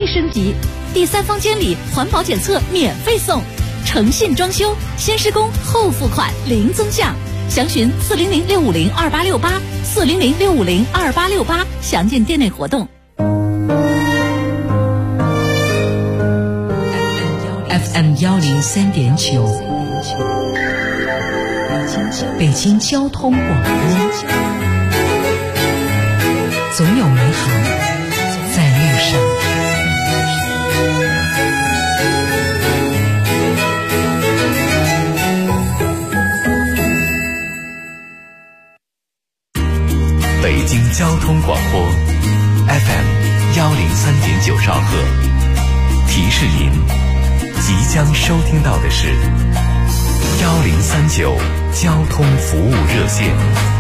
升级，第3方监理环保检测免费送，诚信装修，先施工后付款零增项。详询400-650-2868 400-650-2868，详见店内活动。 FM 103.9，北京交通广播，总有美好在路上。 北京交通广播 FM 103.9兆赫，提示您即将收听到的是1039交通服务热线。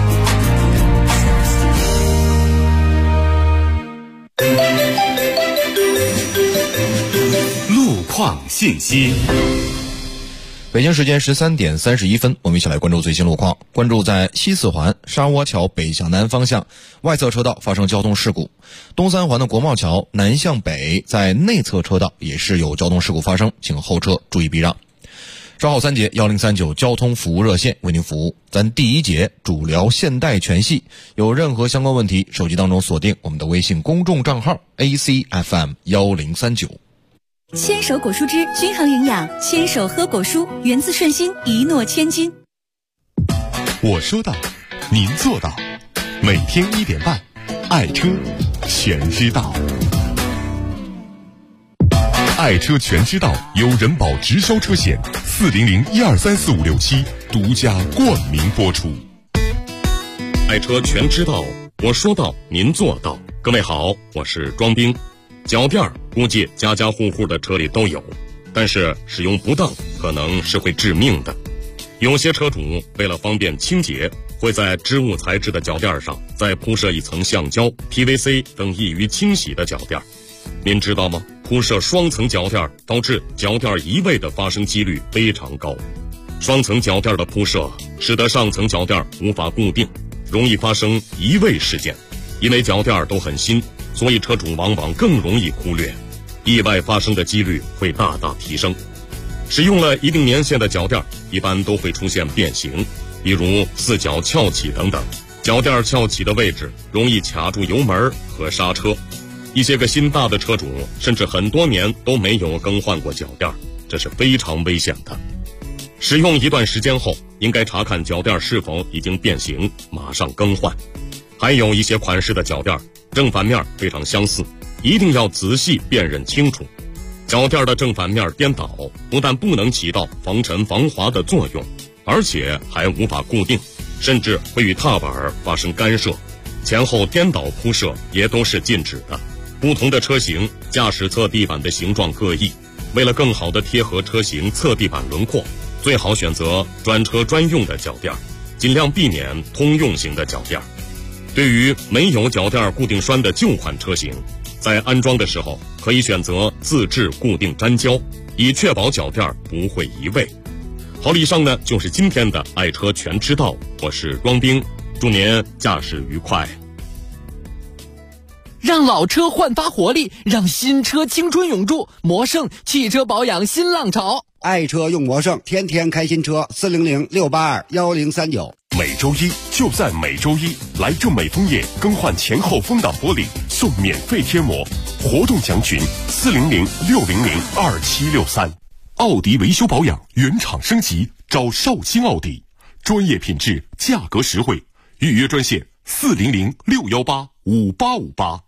路况信息。 北京时间13点31分，我们一起来关注最新路况。关注在西四环沙窝桥北向南方向外侧车道发生交通事故，东三环的国贸桥南向北在内侧车道也是有交通事故发生，请后车注意避让。稍后3节1039交通服务热线为您服务。咱第1节主聊现代全系，有任何相关问题，手机当中锁定我们的微信公众账号 ACFM 1039。 牵手果蔬汁均衡营养，牵手喝果蔬，源自顺心，一诺千金。 我说到，您做到。每天1点半，爱车全知道。爱车全知道由人保直销车险400-1234567独家冠名播出。 爱车全知道，我说到，您做到。各位好，我是庄兵。脚垫估计家家户户的车里都有，但是使用不当可能是会致命的。有些车主为了方便清洁，会在织物材质的脚垫上再铺设一层橡胶、PVC 等易于清洗的脚垫。您知道吗？铺设双层脚垫导致脚垫移位的发生几率非常高。双层脚垫的铺设使得上层脚垫无法固定，容易发生移位事件。因为脚垫都很新，所以车主往往更容易忽略，意外发生的几率会大大提升。使用了一定年限的脚垫一般都会出现变形，比如四角翘起等等。脚垫翘起的位置容易卡住油门和刹车。一些个心大的车主甚至很多年都没有更换过脚垫，这是非常危险的。使用一段时间后，应该查看脚垫是否已经变形，马上更换。还有一些款式的脚垫正反面非常相似，一定要仔细辨认清楚。脚垫的正反面颠倒，不但不能起到防尘防滑的作用，而且还无法固定，甚至会与踏板发生干涉。前后颠倒铺设也都是禁止的。不同的车型驾驶侧地板的形状各异，为了更好地贴合车型侧地板轮廓，最好选择专车专用的脚垫，尽量避免通用型的脚垫。对于没有脚垫固定栓的旧款车型，在安装的时候可以选择自制固定粘胶，以确保脚垫不会移位。好了，以上呢就是今天的爱车全知道，我是庄兵，祝您驾驶愉快。 让老车焕发活力，让新车青春永驻。魔胜汽车保养新浪潮， 爱车用魔胜，天天开新车。400-682-1039。 每周一就在每周一，来正美枫叶更换前后风挡玻璃送免费贴膜，活动详询400-600-2763。奥迪维修保养原厂升级，找绍兴奥迪，专业品质，价格实惠，预约专线400-618-5858。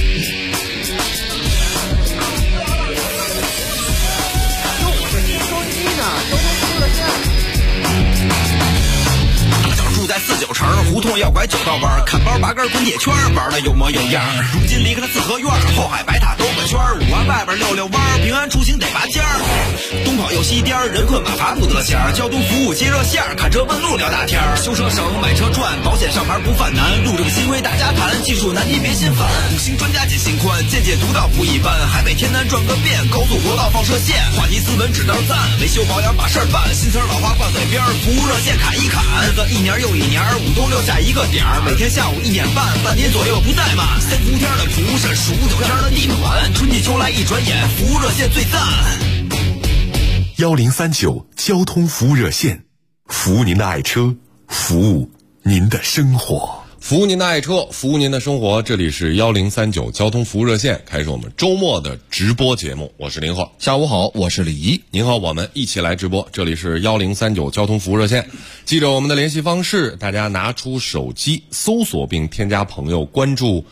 住在49城胡同要拐9道弯，看包拔根滚铁圈，玩的有模有样。如今离开了四合院，后海白塔兜个圈，5环外边溜溜弯，平安出行得拔尖。 东跑右西颠，人困马乏不得闲。交通服务接热线，看车问路聊大天。修车省，买车赚，保险上牌不犯难。路正新规大家谈，技术难题别心烦。五星专家解心宽，见解独到不一般。海北天南转个遍，高速国道放射线。话题斯文指道赞，维修保养把事儿办。新词老话挂嘴边，服务热线砍一砍。日子一年又一年，5都留下一个点儿。每天下午1点半，半点左右不怠慢。3伏天的蒲扇，数9天的地暖，春季秋来一转眼，服务热线最赞。 1039交通服务热线，服务您的爱车，服务您的生活。 服务您的爱车，服务您的生活。这里是1039交通服务热线，开始我们周末的直播节目。我是林浩， 下午好，我是李怡。 您和我们一起来直播。这里是1039交通服务热线，记着我们的联系方式，大家拿出手机搜索并添加朋友，关注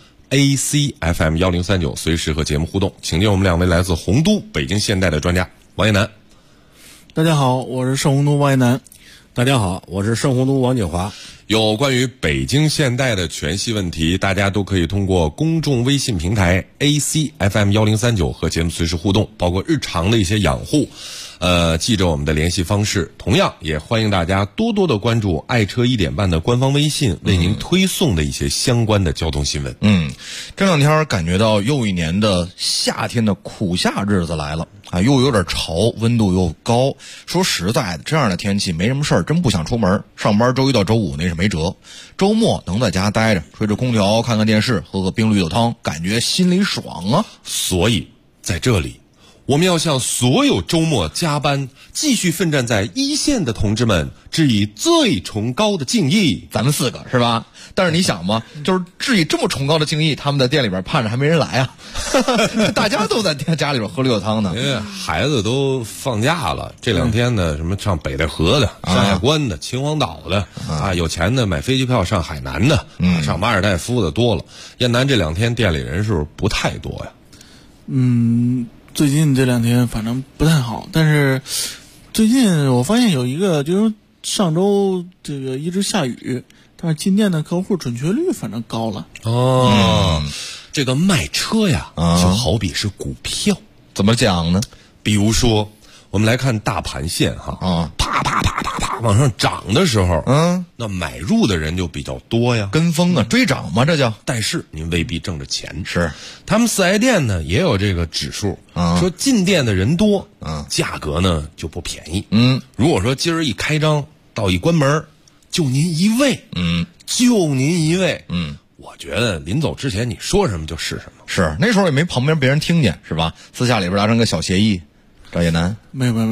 ACFM 1039，随时和节目互动。请进我们2位来自洪都北京现代的专家，王一楠。 大家好，我是盛洪都王一楠。 大家好，我是盛洪都王景华。 有关于北京现代的全系问题，大家都可以通过公众微信平台 ACFM 1039和节目随时互动，包括日常的一些养护。记着我们的联系方式，同样也欢迎大家多多的关注爱车1点半的官方微信，为您推送的一些相关的交通新闻。 这2天感觉到又一年的夏天的苦夏日子来了啊，又有点潮，温度又高。说实在的，这样的天气没什么事儿，真不想出门。上班周一到周五那是没辙，周末能在家待着，吹着空调，看看电视，喝个冰绿豆汤，感觉心里爽啊。 所以在这里，我们要向所有周末加班继续奋战在一线的同志们致以最崇高的敬意。 咱们4个是吧？但是你想嘛，就是致以这么崇高的敬意，他们在店里边盼着还没人来啊，大家都在家里边喝绿豆汤呢。 因为孩子都放假了，这2天呢，什么上北戴河的、山海关的、秦皇岛的啊，有钱的买飞机票上海南的，上马尔代夫的多了。燕南这2天店里人是不是不太多呀？ 最近这2天反正不太好，但是最近我发现有一个，就是上周这个一直下雨，但是进店的客户准确率反正高了。 这个卖车呀，就好比是股票， 怎么讲呢？ 比如说，我们来看大盘线哈，啪往上涨的时候，那买入的人就比较多呀， 跟风啊，追涨嘛，这叫。 但是您未必挣着钱。 是， 他们4S店呢也有这个指数，说进店的人多，价格呢就不便宜。如果说今儿一开张到一关门，就您一位，我觉得临走之前你说什么就是什么。 是，那时候也没旁边别人听见，是吧？私下里边达成个小协议。赵叶楠， 没有，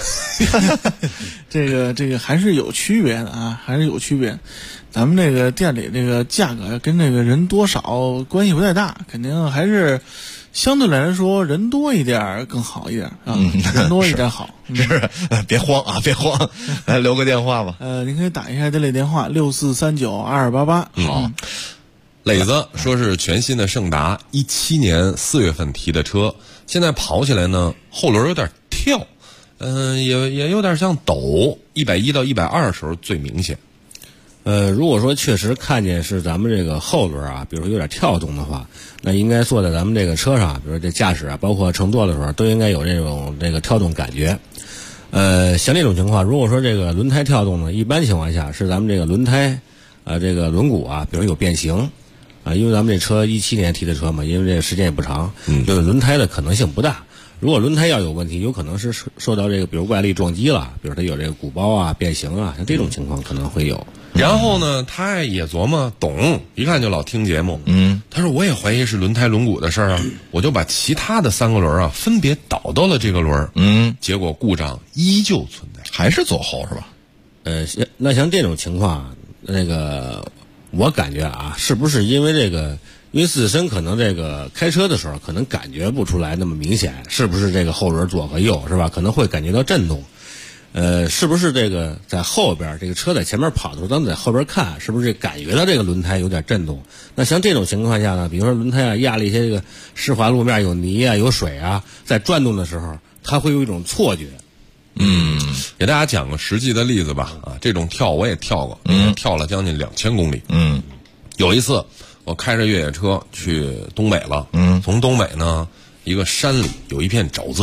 这个还是有区别的啊，还是有区别。咱们这个店里这个价格跟这个人多少关系不太大，肯定还是相对来说人多一点更好一点啊，人多一点好。 是，别慌啊，别慌，来留个电话吧。 您可以打一下这类电话64392288。 好。磊子说是全新的胜达，17年4月份提的车，现在跑起来呢，后轮有点跳，也有点像抖，110到120的时候最明显。 如果说确实看见是咱们这个后轮啊，比如说有点跳动的话，那应该坐在咱们这个车上，比如说这驾驶啊，包括乘坐的时候，都应该有这个跳动感觉。像这种情况，如果说这个轮胎跳动呢，一般情况下是咱们这个轮胎这个轮毂啊，比如有变形。因为咱们这车17年提的车嘛，因为这个时间也不长，就是轮胎的可能性不大。如果轮胎要有问题，有可能是受到这个比如外力撞击了，比如它有这个鼓包啊变形啊，像这种情况可能会有。 然后呢，他也琢磨懂，一看就老听节目。他说我也怀疑是轮胎轮毂的事儿啊，我就把其他的3个轮啊分别导到了这个轮，结果故障依旧存在， 还是左后是吧？ 那像这种情况，那个。我感觉啊，是不是因为因为自身可能这个开车的时候可能感觉不出来那么明显，是不是这个后轮左和右是吧？可能会感觉到震动，是不是这个在后边这个车在前面跑的时候，咱们在后边看，是不是感觉到这个轮胎有点震动？那像这种情况下呢，比如说轮胎啊压了一些这个湿滑路面，有泥啊有水啊，在转动的时候，它会有一种错觉。 给大家讲个实际的例子吧。这种跳我也跳过，跳了将近2000公里。有一次我开着越野车去东北了，从东北呢一个山里有一片沼泽地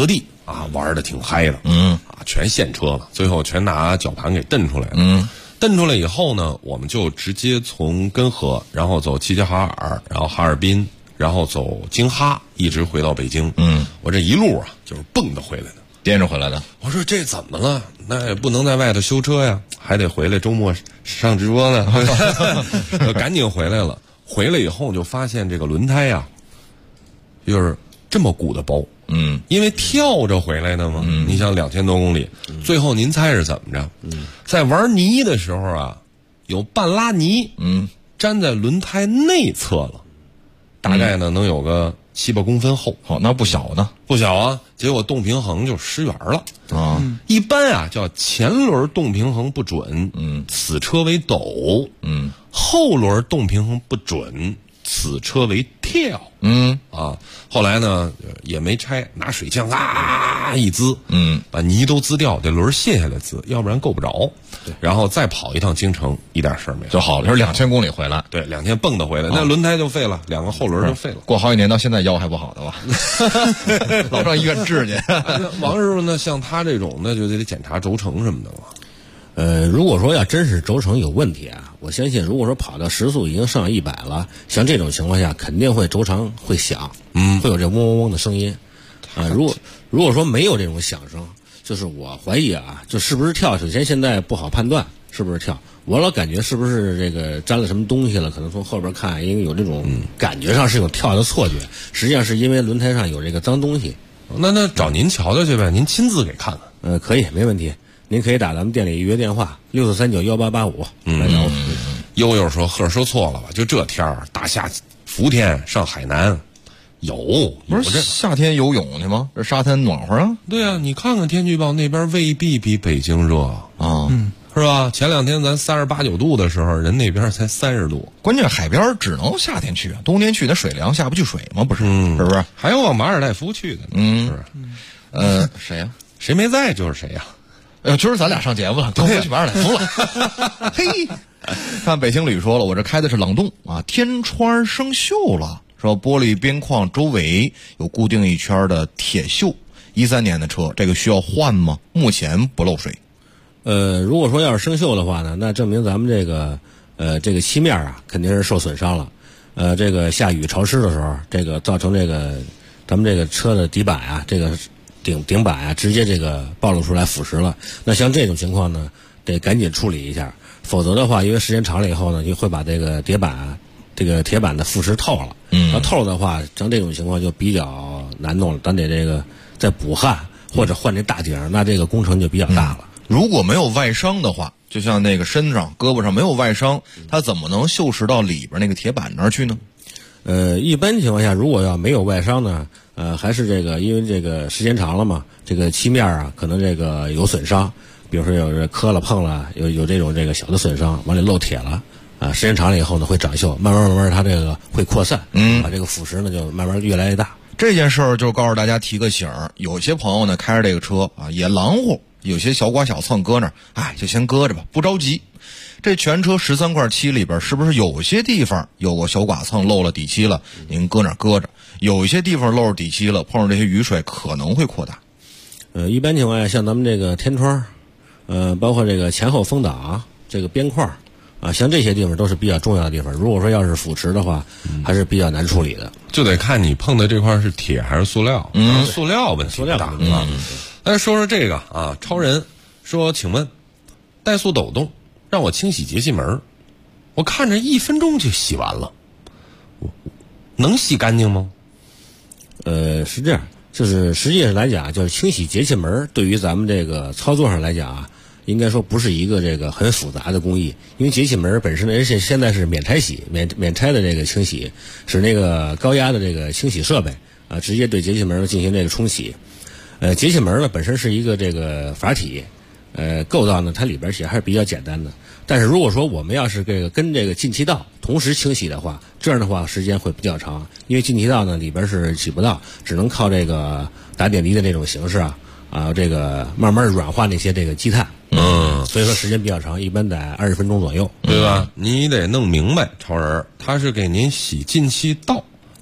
啊，玩的挺嗨的，全现车了，最后全拿绞盘给蹬出来了，蹬出来以后呢，我们就直接从根河，然后走齐齐哈尔，然后哈尔滨，然后走京哈，一直回到北京。我这一路啊，就是蹦着回来的， 颠着回来的。 我说这怎么了？那也不能在外头修车呀，还得回来周末上直播呢，赶紧回来了。回来以后就发现这个轮胎呀，就是这么鼓的包。因为跳着回来的嘛，你想2000多公里，最后您猜是怎么着？在玩泥的时候啊，有半拉泥，粘在轮胎内侧了，大概呢能有个7、8公分厚。 好，那不小呢， 不小啊。结果动平衡就失圆了啊。一般啊叫前轮动平衡不准，此车为抖，后轮动平衡不准，此车为跳。后来呢也没拆，拿水枪一滋，把泥都滋掉，这轮卸下来滋，要不然够不着。然后再跑一趟京城，一点事儿没有就好了，就是2000公里回来。 对，2000蹦的回来，那轮胎就废了，2个后轮就废了。 过好几年到现在腰还不好的吧？老上医院治去。 王师傅呢，像他这种那就得检查轴承什么的了。 如果说要真是轴承有问题啊，我相信如果说跑到时速已经上100了，像这种情况下肯定会轴承会响，会有这嗡嗡嗡的声音。如果说没有这种响声，就是我怀疑啊，就是不是跳？首先现在不好判断是不是跳，我老感觉是不是这个沾了什么东西了？可能从后边看，因为有这种感觉上是有跳的错觉，实际上是因为轮胎上有这个脏东西。 那找您瞧瞧去呗，您亲自给看看。 可以，没问题。您可以打咱们店里预约电话64391885来找我。 悠悠说：“贺说错了吧？就这天儿，大夏伏天上海南， 不是夏天游泳去吗？这沙滩暖和啊。 对啊，你看看天气预报，那边未必比北京热啊，是吧？前2天咱38、9度的时候，人那边才30度。 关键海边只能夏天去，冬天去那水凉，下不去水吗？不是，是不是？ 还有往马尔代夫去的，是不是？谁呀？ 谁没在就是谁呀。” 今儿咱俩上节目了，都回去马尔代夫了。嘿，看北星旅说了，我这开的是朗动啊，天窗生锈了，说玻璃边框周围有固定一圈的铁锈。13年的车，这个需要换吗？目前不漏水。 如果说要是生锈的话呢，那证明咱们这个漆面啊肯定是受损伤了。这个下雨潮湿的时候，这个造成这个咱们这个车的底板啊，这个顶板啊，直接这个暴露出来腐蚀了。那像这种情况呢，得赶紧处理一下，否则的话，因为时间长了以后呢，就会把这个铁板的腐蚀透了。那透了的话，像这种情况就比较难弄了，咱得这个再补焊或者换这大顶，那这个工程就比较大了。 如果没有外伤的话，就像那个身上、胳膊上没有外伤，它怎么能锈蚀到里边那个铁板那儿去呢？ 一般情况下，如果要没有外伤呢，还是这个，因为这个时间长了嘛，这个漆面啊，可能这个有损伤，比如说有这磕了碰了，有这种这个小的损伤，往里漏铁了，时间长了以后呢，会长锈，慢慢它这个会扩散，把这个腐蚀呢就慢慢越来越大。 这件事儿就告诉大家提个醒儿，有些朋友呢开着这个车啊也狼乎，有些小刮小蹭搁那儿，就先搁着吧，不着急。这全车13块漆里边，是不是有些地方有个小剐蹭漏了底漆了？您搁那儿搁着，有一些地方漏了底漆了，碰上这些雨水可能会扩大。 一般情况下，像咱们这个天窗，包括这个前后风挡这个边框像这些地方都是比较重要的地方。如果说要是腐蚀的话，还是比较难处理的。 就得看你碰的这块是铁还是塑料。塑料问题大啊。来说说这个啊，超人说，请问怠速抖动让我清洗节气门，我看着1分钟就洗完了，能洗干净吗？ 是这样，就是实际上来讲，就是清洗节气门对于咱们这个操作上来讲啊，应该说不是一个这个很复杂的工艺，因为节气门本身呢，而且现在是免拆洗、免拆的这个清洗，是那个高压的这个清洗设备直接对节气门进行这个冲洗。节气门呢本身是一个这个阀体。构造呢，它里边其实还是比较简单的。但是如果说我们要是这个跟这个进气道同时清洗的话，这样的话时间会比较长，因为进气道呢里边是起不到，只能靠这个打点滴的这种形式这个慢慢软化那些这个积碳。所以说时间比较长，一般在20分钟左右， 对吧？你得弄明白，超人他是给您洗进气道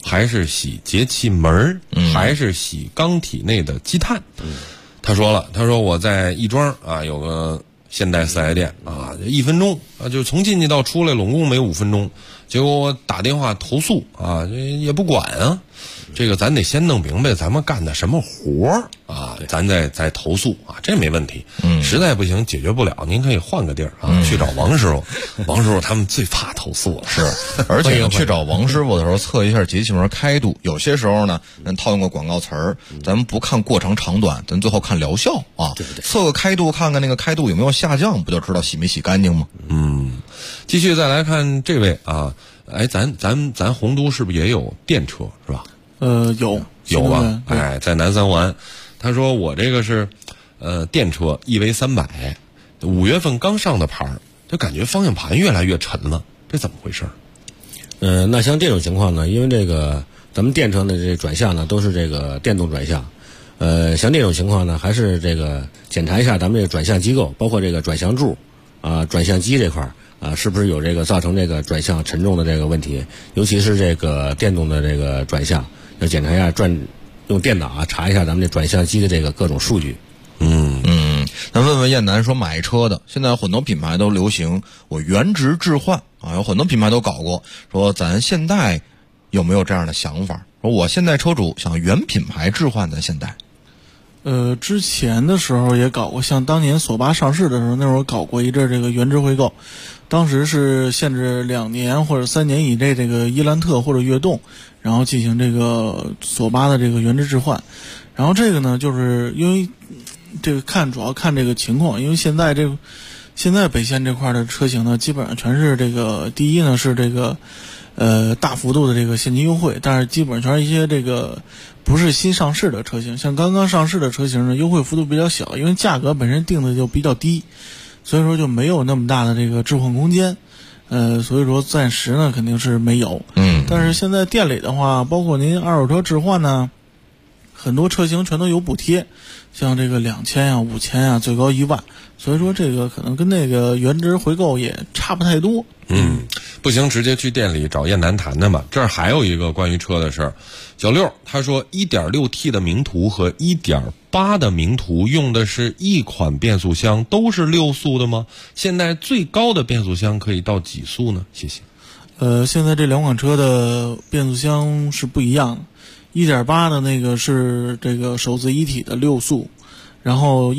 还是洗节气门还是洗缸体内的积碳？他说了，他说我在亦庄啊有个现代4S店啊，1分钟啊，就从进去到出来拢共没5分钟，结果我打电话投诉啊，也不管啊。这个咱得先弄明白咱们干的什么活儿啊，咱再投诉啊，这没问题。实在不行解决不了，您可以换个地儿啊，去找王师傅。王师傅他们最怕投诉了， 是。而且去找王师傅的时候，测一下节气门开度。有些时候呢，套用个广告词儿，咱们不看过程长短，咱最后看疗效啊。对，测个开度，看看那个开度有没有下降，不就知道洗没洗干净吗？ 继续再来看这位啊，哎，咱洪都是不是也有电车是吧？有吧？哎，在南三环，他说我这个是电车，1为300，5月份刚上的牌儿，就感觉方向盘越来越沉了，这怎么回事？ 那像这种情况呢，因为这个咱们电车的这转向呢都是这个电动转向，像这种情况呢，还是这个检查一下咱们这个转向机构，包括这个转向柱啊、转向机这块儿啊，是不是有这个造成这个转向沉重的这个问题？尤其是这个电动的这个转向。要检查一下用电脑啊查一下咱们这转向机的这个各种数据。 那问问燕南说买车的，现在很多品牌都流行我原值置换啊，有很多品牌都搞过，说咱现代有没有这样的想法？说我现代车主想原品牌置换咱现代。 之前的时候也搞过，像当年索八上市的时候，那时候搞过一阵这个原值回购，当时是限制2年或者3年以内这个伊兰特或者悦动，然后进行这个索八的这个原值置换。然后这个呢，就是因为这个主要看这个情况，因为现在北线这块的车型呢，基本上全是这个第一呢是这个大幅度的这个现金优惠，但是基本上全是一些这个不是新上市的车型，像刚刚上市的车型呢，优惠幅度比较小，因为价格本身定的就比较低，所以说就没有那么大的这个置换空间。所以说暂时呢肯定是没有。但是现在店里的话，包括您二手车置换呢，很多车型全都有补贴，像这个2000呀、5000呀，最高1万。所以说这个可能跟那个原值回购也差不太多。 不行，直接去店里找燕南谈谈吧。这儿还有一个关于车的事儿，小六他说 1.6T 的名图和 1.8 的名图用的是一款变速箱，都是6速的吗？现在最高的变速箱可以到几速呢？谢谢。 现在这2款车的变速箱是不一样的。1.8 的那个是这个手自一体的6速，然后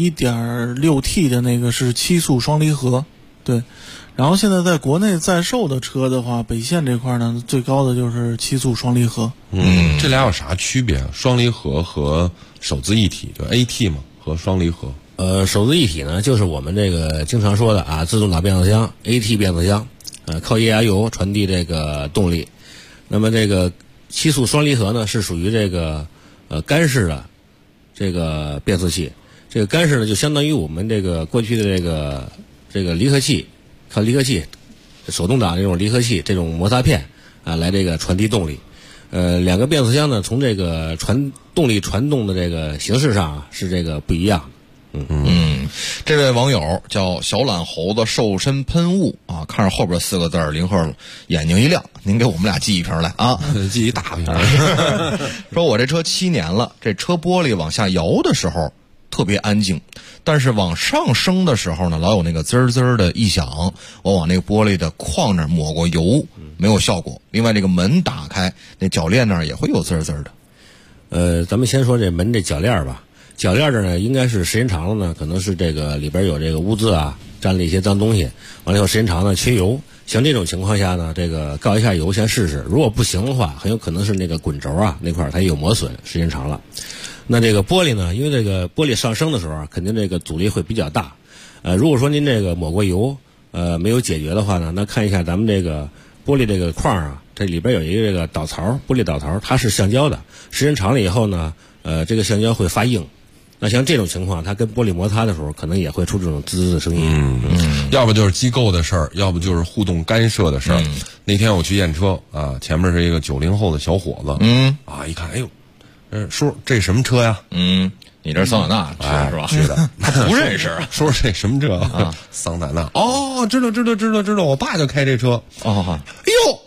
1.6T 的那个是7速双离合。对，然后现在在国内在售的车的话，北线这块呢，最高的就是7速双离合。 这俩有啥区别？双离合和手自一体，就 AT 嘛，和双离合。 手自一体呢，就是我们这个经常说的啊，自动挡变速箱 AT 变速箱，靠液压油传递这个动力。那么这个7速双离合呢，是属于这个干式的这个变速器。这个干式呢，就相当于我们这个过去的这个离合器，靠离合器手动挡这种离合器这种摩擦片啊来这个传递动力。两个变速箱呢，从这个动力传动的这个形式上啊是这个不一样的。 这位网友叫小懒猴子瘦身喷雾啊，看着后边4个字林鹤眼睛一亮，您给我们俩寄一瓶来啊， 寄一大瓶。 说我这车7年了，这车玻璃往下摇的时候特别安静，但是往上升的时候呢，老有那个滋滋的异响。我往那个玻璃的框那儿抹过油，没有效果。另外这个门打开，那铰链那儿也会有滋滋的。 咱们先说这门这铰链吧。铰链这呢，应该是时间长了呢，可能是这个里边有这个污渍啊，沾了一些脏东西，完了以后时间长了缺油。像这种情况下呢，这个告一下油先试试，如果不行的话，很有可能是那个滚轴啊那块它有磨损，时间长了。那这个玻璃呢，因为这个玻璃上升的时候啊，肯定这个阻力会比较大。如果说您这个抹过油，没有解决的话呢，那看一下咱们这个玻璃这个框啊，这里边有一个这个导槽，玻璃导槽，它是橡胶的，时间长了以后呢，这个橡胶会发硬。那像这种情况，它跟玻璃摩擦的时候，可能也会出这种滋滋的声音。 要不就是机构的事儿，要不就是互动干涉的事儿。那天我去验车啊，前面是一个90后的小伙子，一看，哎呦，叔，这什么车呀？ 你这桑塔纳是吧？ 是的， 他不认识啊。 说这什么车啊？桑塔纳。哦，知道，我爸就开这车。 哎呦，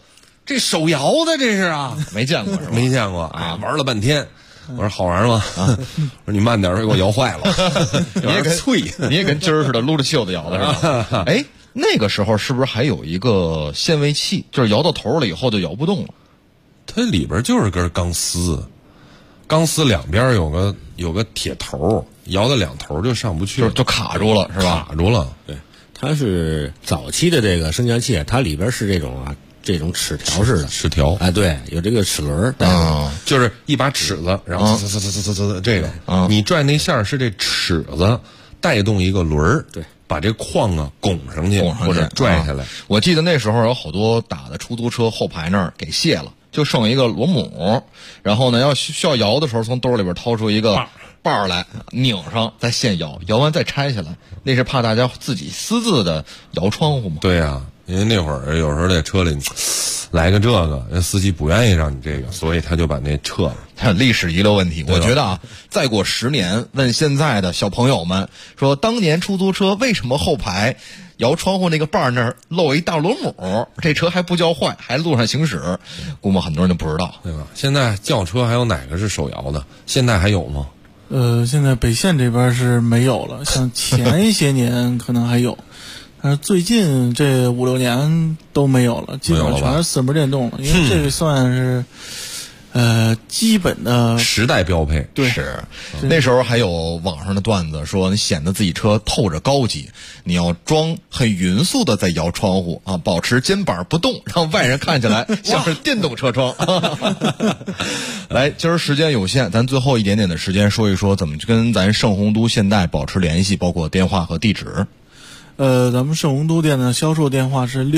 这手摇的这是啊， 没见过是吧？ 没见过啊，玩了半天。我说好玩吗？我说你慢点，给我摇坏了。 你也跟脆，你也跟今儿似的，撸着袖子摇的是吧？哎，那个时候是不是还有一个限位器，就是摇到头了以后就摇不动了？ 它里边就是根钢丝，钢丝两边有个铁头，摇到两头就上不去了， 就卡住了是吧？ 卡住了。 对，它是早期的这个升降器，它里边是这种齿条式的齿条， 哎，对，有这个齿轮就是一把尺子，然后这个，你转那线是这尺子带动一个轮儿， 对， 把这框啊拱上去或者拽下来。 我记得那时候有好多打的出租车后排那儿给卸了，就剩一个螺母，然后呢需要摇的时候从兜里边掏出一个把来拧上，再现摇，摇完再拆下来，那是怕大家自己私自的摇窗户嘛。 对啊，因为那会儿有时候在车里来个这个，人司机不愿意让你这个，所以他就把那撤了。 还有历史遗留问题，我觉得啊，再过10年，问现在的小朋友们说，当年出租车为什么后排摇窗户那个把那儿露一大螺母，这车还不叫坏，还路上行驶，估摸很多人就不知道， 对吧？现在轿车还有哪个是手摇的？现在还有吗？ 现在北线这边是没有了，像前一些年可能还有。但是最近这5-6年都没有了，基本上全是4门电动了，因为这个算是基本的时代标配。 对， 是那时候还有网上的段子说，你显得自己车透着高级，你要装很匀速的在摇窗户啊，保持肩膀不动，让外人看起来像是电动车窗。来，今儿时间有限，咱最后一点点的时间说一说怎么跟咱盛宏都现代保持联系，包括电话和地址。 咱们盛宏都店的销售电话是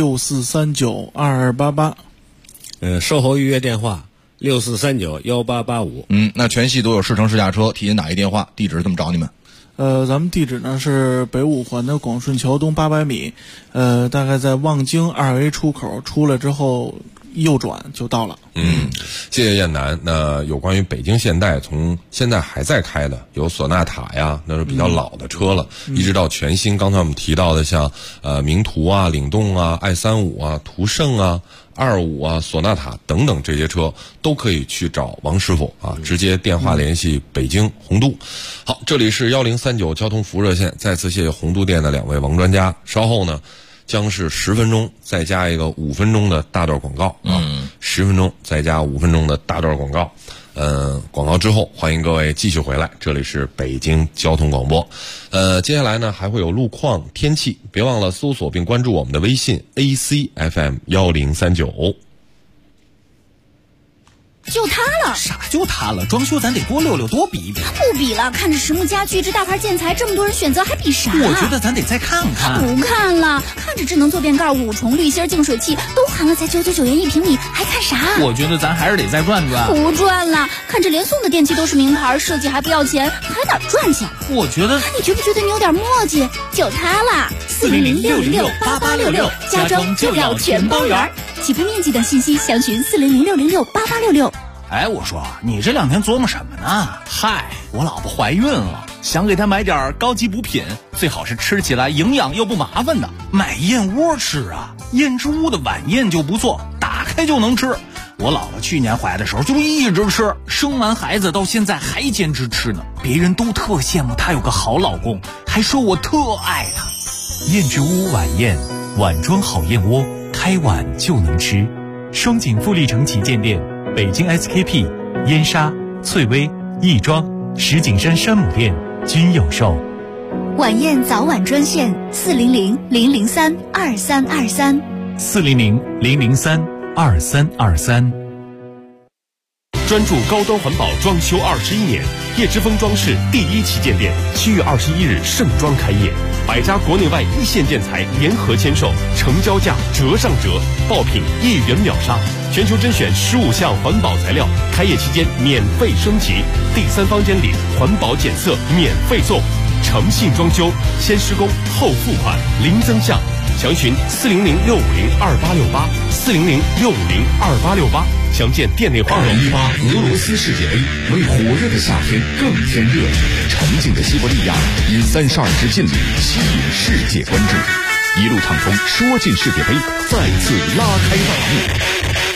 64392288， 售后预约电话64391885。 那全系都有试乘试驾车，提前打一电话，地址怎么找你们？ 咱们地址呢是北五环的广顺桥东800米，大概在望京2A 出口出来之后右转就到了。 谢谢燕南。那有关于北京现代从现在还在开的有索纳塔呀，那是比较老的车了，一直到全新刚才我们提到的像名图啊、领动啊、i35啊、途胜啊、25啊、索纳塔等等这些车都可以去找王师傅啊，直接电话联系北京宏都。好，这里是1039交通服务热线，再次谢谢宏都店的2位王专家。稍后呢将是10分钟再加一个5分钟的大段广告啊，10分钟再加5分钟的大段广告。广告之后欢迎各位继续回来，这里是北京交通广播。接下来呢还会有路况、天气，别忘了搜索并关注我们的微信 ACFM1039。 就它了， 啥就它了？装修咱得多溜溜，多比一比。 不比了，看着实木家具这大牌建材，这么多人选择，还比啥？ 我觉得咱得再看看。 不看了，看着智能坐便盖、5重滤芯净水器都含了，才999元1平米，还看啥？ 我觉得咱还是得再转转。 不转了，看着连送的电器都是名牌，设计还不要钱，还哪赚钱？ 我觉得， 你觉不觉得你有点墨迹？就它啦，400-606-8866，家装就要全包圆。起步面积等信息详询400-606-8866。 哎，我说你这2天琢磨什么呢？嗨，我老婆怀孕了，想给她买点高级补品，最好是吃起来营养又不麻烦的。买燕窝吃啊，燕之屋的晚宴就不错，打开就能吃。我老婆去年怀的时候就一直吃，生完孩子到现在还坚持吃呢。别人都特羡慕她有个好老公，还说我特爱她。 燕之屋晚宴，碗装好燕窝，开碗就能吃。双井富力城旗舰店，北京 SKP、燕莎、翠微、亦庄、石景山山姆店均有售。 晚宴早晚专线400-003-2323 400-003-2323。 专注高端环保装修21年，叶之峰装饰第1旗舰店7月21日盛装开业，100家国内外一线建材联合签售，成交价折上折，爆品1元秒杀，全球甄选15项环保材料，开业期间免费升级，第3方监理，环保检测免费送，诚信装修，先施工后付款，零增项。详询400-650-2868 400-650-2868，详见店内话。 2018俄罗斯世界杯为火热的夏天更添热情，沉静的西伯利亚因32支劲旅吸引世界关注，一路畅通，说进世界杯再次拉开大幕。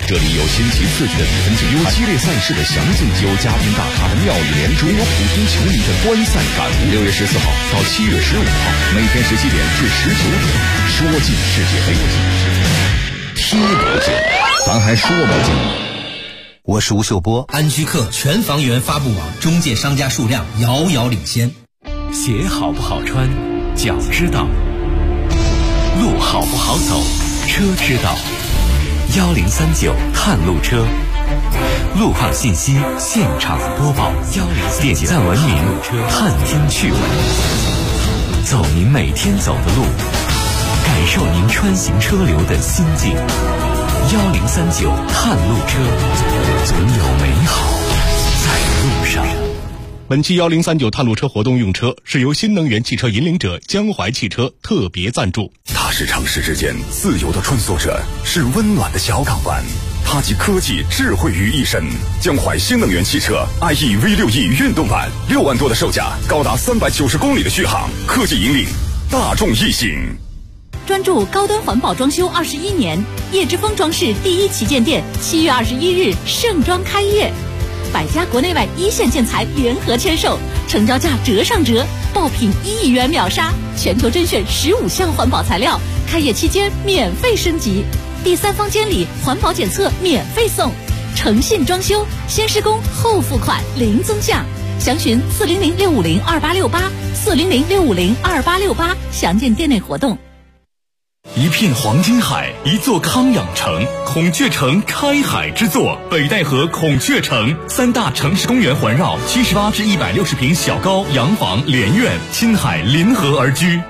这里有新奇刺激的比分竞赛，有激烈赛事的详尽，有家庭大咖的妙语连珠，有普通球迷的观赛感悟。6月14号到7月15号，每天17点至19点，说尽世界杯，听不尽，咱还说不尽。 我是吴秀波，安居客全房源发布网中介商家数量遥遥领先。 鞋好不好穿，脚知道；路好不好走，车知道。1039探路车，路况信息现场播报。点赞文明，探听趣闻，走您每天走的路，感受您穿行车流的心境。1039探路车，总有美好在路上。 本期1039探路车活动用车是由新能源汽车引领者江淮汽车特别赞助。 它是城市之间自由的穿梭者，是温暖的小港湾，它集科技智慧于一身。江淮新能源汽车 IE V6E 运动版，6万多的售价，高达390公里的续航，科技引领大众一行。 专注高端环保装修21年，叶之峰装饰第一旗舰店7月21日盛装开业，100家国内外一线建材联合签售，成交价折上折，爆品1亿元秒杀，全球甄选15项环保材料，开业期间免费升级，第3方监理环保检测免费送，诚信装修，先施工后付款零增项，详询400-650-2868，400-650-2868，详见店内活动。 一片黄金海，一座康养城，孔雀城开海之作，北戴河孔雀城，3大城市公园环绕，78至160平小高洋房连院，亲海临河而居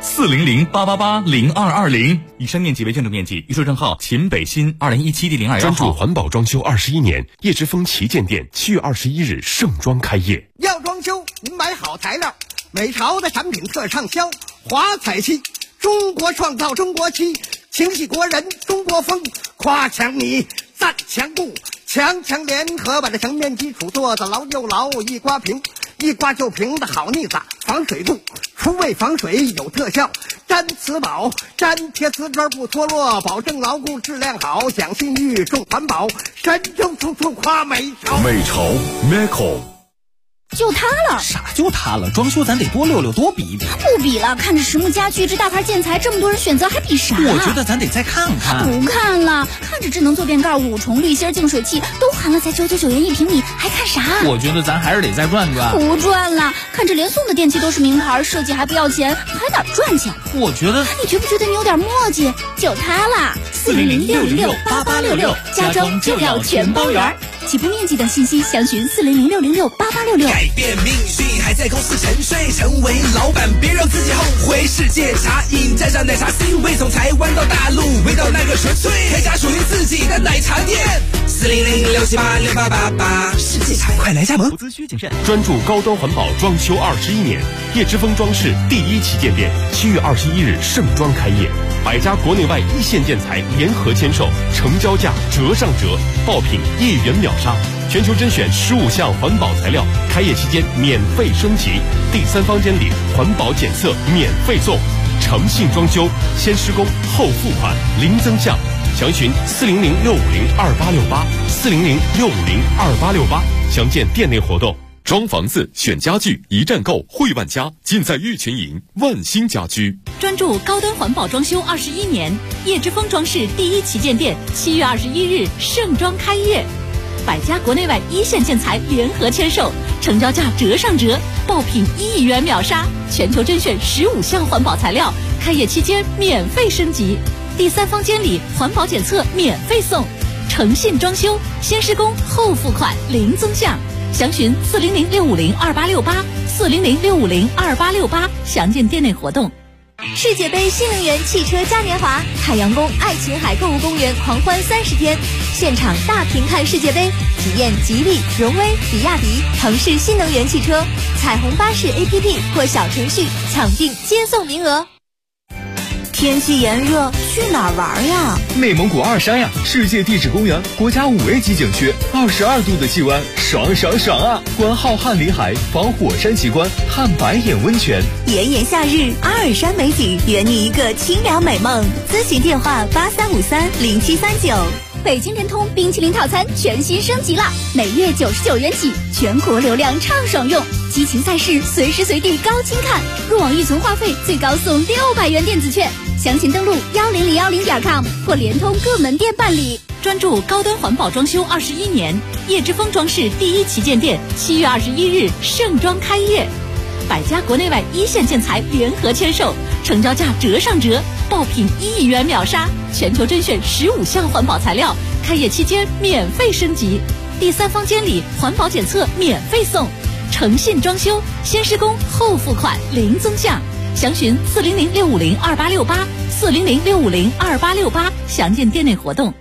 ，400-888-0220。以上面积为建筑面积，预售证号秦北新2017第021号。 专注环保装修21年，叶之峰旗舰店7月21日盛装开业。 要装修，您买好材料，美潮的产品特畅销，华彩漆。中国创造中国漆，情系国人中国风，夸强米赞强固，强强联合把这墙面基础做得牢又牢，一刮平一刮就平的好腻子，防水度除味防水有特效，粘瓷宝粘贴瓷砖不脱落，保证牢固质量好，讲信誉重环保，神州处处夸美潮。 美潮 Meco。 就它了， 啥就它了？装修咱得多溜溜，多比一比。 不比了，看着实木家具这大牌建材，这么多人选择，还比啥？ 我觉得咱得再看看。 不看了，看着智能坐便盖、5重滤芯净水器都含了，才999元1平米，还看啥？ 我觉得咱还是得再转转。 不转了，看着连送的电器都是名牌，设计还不要钱，还哪赚钱？ 我觉得， 你觉不觉得你有点墨迹？就它啦，400-606-8866，家装就要全包圆。起步面积等信息详询400-606-8866。 改变命运还在公司沉睡，成为老板别让自己后悔。世界茶饮加上奶茶 C 位，从台湾到大陆，味道那个纯粹，开家属于自己的奶茶店。400-678-6888，世界茶快来加盟。 投资需谨慎。 专注高端环保装修21年，叶之峰装饰第一旗舰店7月21日盛装开业，100家国内外一线建材联合签售，成交价折上折，爆品1亿元秒杀，全球甄选15项环保材料，开业期间免费升级，第3方监理环保检测免费送，诚信装修，先施工后付款零增项，详询400-650-2868，400-650-2868，详见店内活动。装房子选家具一站购汇万家，尽在玉群营万兴家居。 专注高端环保装修21年，叶之峰装饰第一旗舰店7月21日盛装开业，100家国内外一线建材联合签售，成交价折上折，爆品1亿元秒杀，全球甄选15项环保材料，开业期间免费升级，第3方监理环保检测免费送，诚信装修，先施工后付款零增项，详询400-650-2868，400-650-2868，详见店内活动。 世界杯新能源汽车嘉年华，海洋宫爱琴海购物公园狂欢30天，现场大屏看世界杯，体验吉利、荣威、比亚迪、腾势新能源汽车，彩虹巴士 APP 或小程序抢订接送名额。天气炎热，去哪儿玩呀？ 内蒙古二山呀，世界地质公园，国家5A级景区，22度的气温，爽爽爽啊！观浩瀚林海，访火山奇观，探白眼温泉。 炎炎夏日，阿尔山美景，圆你一个清凉美梦。咨询电话83530739。 北京联通冰淇淋套餐全新升级了，每月99元起，全国流量畅爽用，激情赛事随时随地高清看，入网预存话费最高送600元电子券，详情登录10010.com 或联通各门店办理。 专注高端环保装修21年，叶之峰装饰第一旗舰店7月21日盛装开业，100家国内外一线建材联合签售，成交价折上折，爆品1亿元秒杀，全球甄选15项环保材料，开业期间免费升级，第三方监理、环保检测免费送，诚信装修，先施工后付款零增项，详询400-650-2868，400-650-2868，详见店内活动。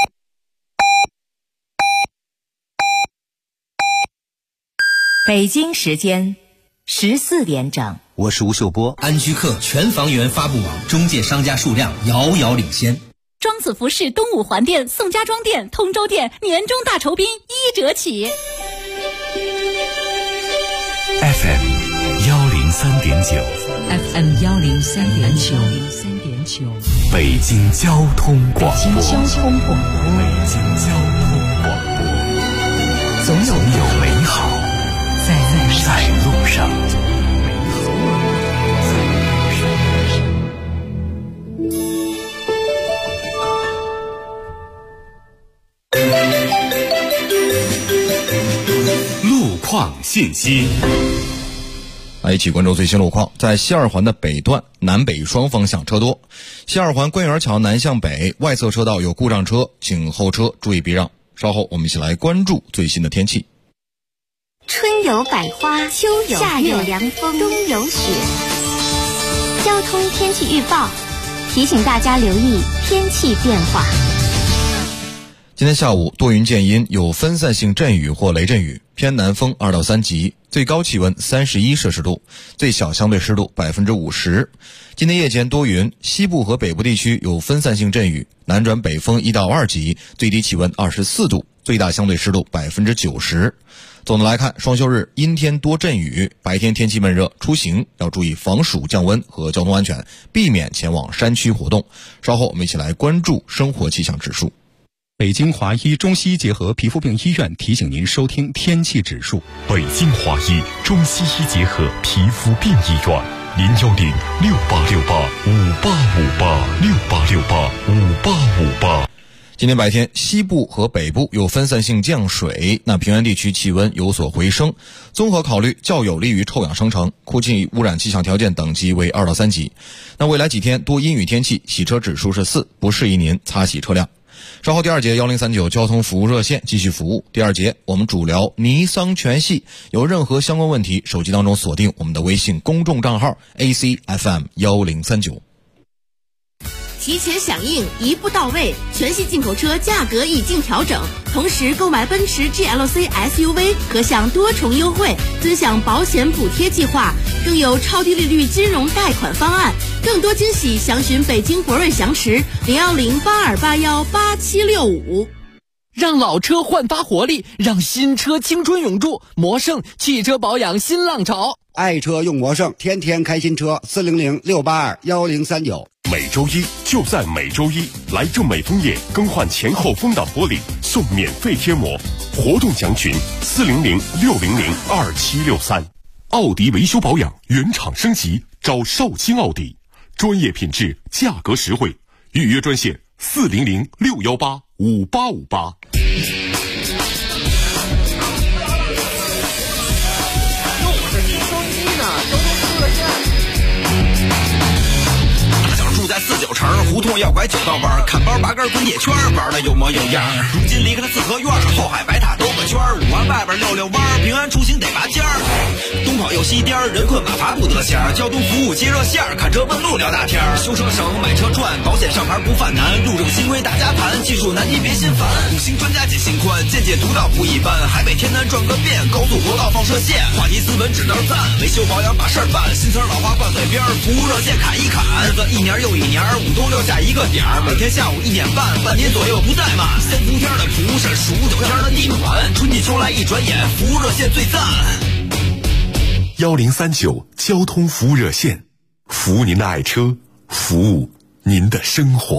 北京时间14点整， 我是吴秀波。安居客全房源发布网中介商家数量遥遥领先。 庄子服饰东五环店、宋家庄店、通州店年终大酬宾1折起。 FM 103.9 FM 103.9， 北京交通广播。 北京交通广播，总有美好在路上。 路况信息。 来一起关注最新路况。在西二环的北段，南北双方向车多。西二环官园桥南向北外侧车道有故障车，请后车注意避让。稍后我们一起来关注最新的天气。 春有百花，秋有夏有凉风，冬有雪。交通天气预报提醒大家留意天气变化。 今天下午多云见阴，有分散性阵雨或雷阵雨，偏南风2到3级，最高气温31摄氏度，最小相对湿度50%。今天夜间多云，西部和北部地区有分散性阵雨，南转北风1到2级，最低气温24度，最大相对湿度90%。总的来看，双休日阴天多阵雨，白天天气闷热，出行要注意防暑降温和交通安全，避免前往山区活动。稍后我们一起来关注生活气象指数。 北京华医中西医结合皮肤病医院提醒您收听天气指数。 北京华医中西医结合皮肤病医院，010-6868-5858，6868-5858。 今天白天，西部和北部有分散性降水，那平原地区气温有所回升。综合考虑，较有利于臭氧生成，空气污染气象条件等级为2到3级。那未来几天多阴雨天气，洗车指数是4，不适宜您擦洗车辆。稍后第二节1039交通服务热线继续服务。第二节我们主聊尼桑全系，有任何相关问题，手机当中锁定我们的微信公众账号 ACFM1039。 提前响应，一步到位，全系进口车价格已经调整，同时购买奔驰 GLC SUV 可享多重优惠，尊享保险补贴计划，更有超低利率金融贷款方案，更多惊喜详询北京博瑞翔驰010-8281-8765。 让老车焕发活力，让新车青春永驻。魔盛汽车保养新浪潮， 爱车用魔盛，天天开新车，400-682-1039。 每周一就在每周一，来正美枫叶更换前后风挡玻璃送免费贴膜，活动详询400-600-2763。奥迪维修保养原厂升级，找绍兴奥迪，专业品质，价格实惠，预约专线400-618-5858。 住在49城，胡同要拐9道弯，看包拔根滚铁圈，玩的有模有样。如今离开了四合院，后海白塔兜个圈，5环外边溜溜弯，平安出行得拔尖儿。东跑又西颠，人困马乏不得闲，交通服务接热线，看车问路聊大天，修车省买车赚，保险上牌不犯难，路政新规大家盘，技术难题别心烦。5星专家解心宽，见解独到不一般，海北天南转个遍，高速国道放射线，话题斯文只能赞，维修保养把事儿办，新词老话挂嘴边，服务热线砍一砍，日子一年又一年，5冬6夏一个点儿，每天下午1点半，半年左右不怠慢。3伏天的蒲扇，数9天的地暖，春季秋来一转眼，服务热线最赞。 1039交通服务热线，服务您的爱车，服务您的生活。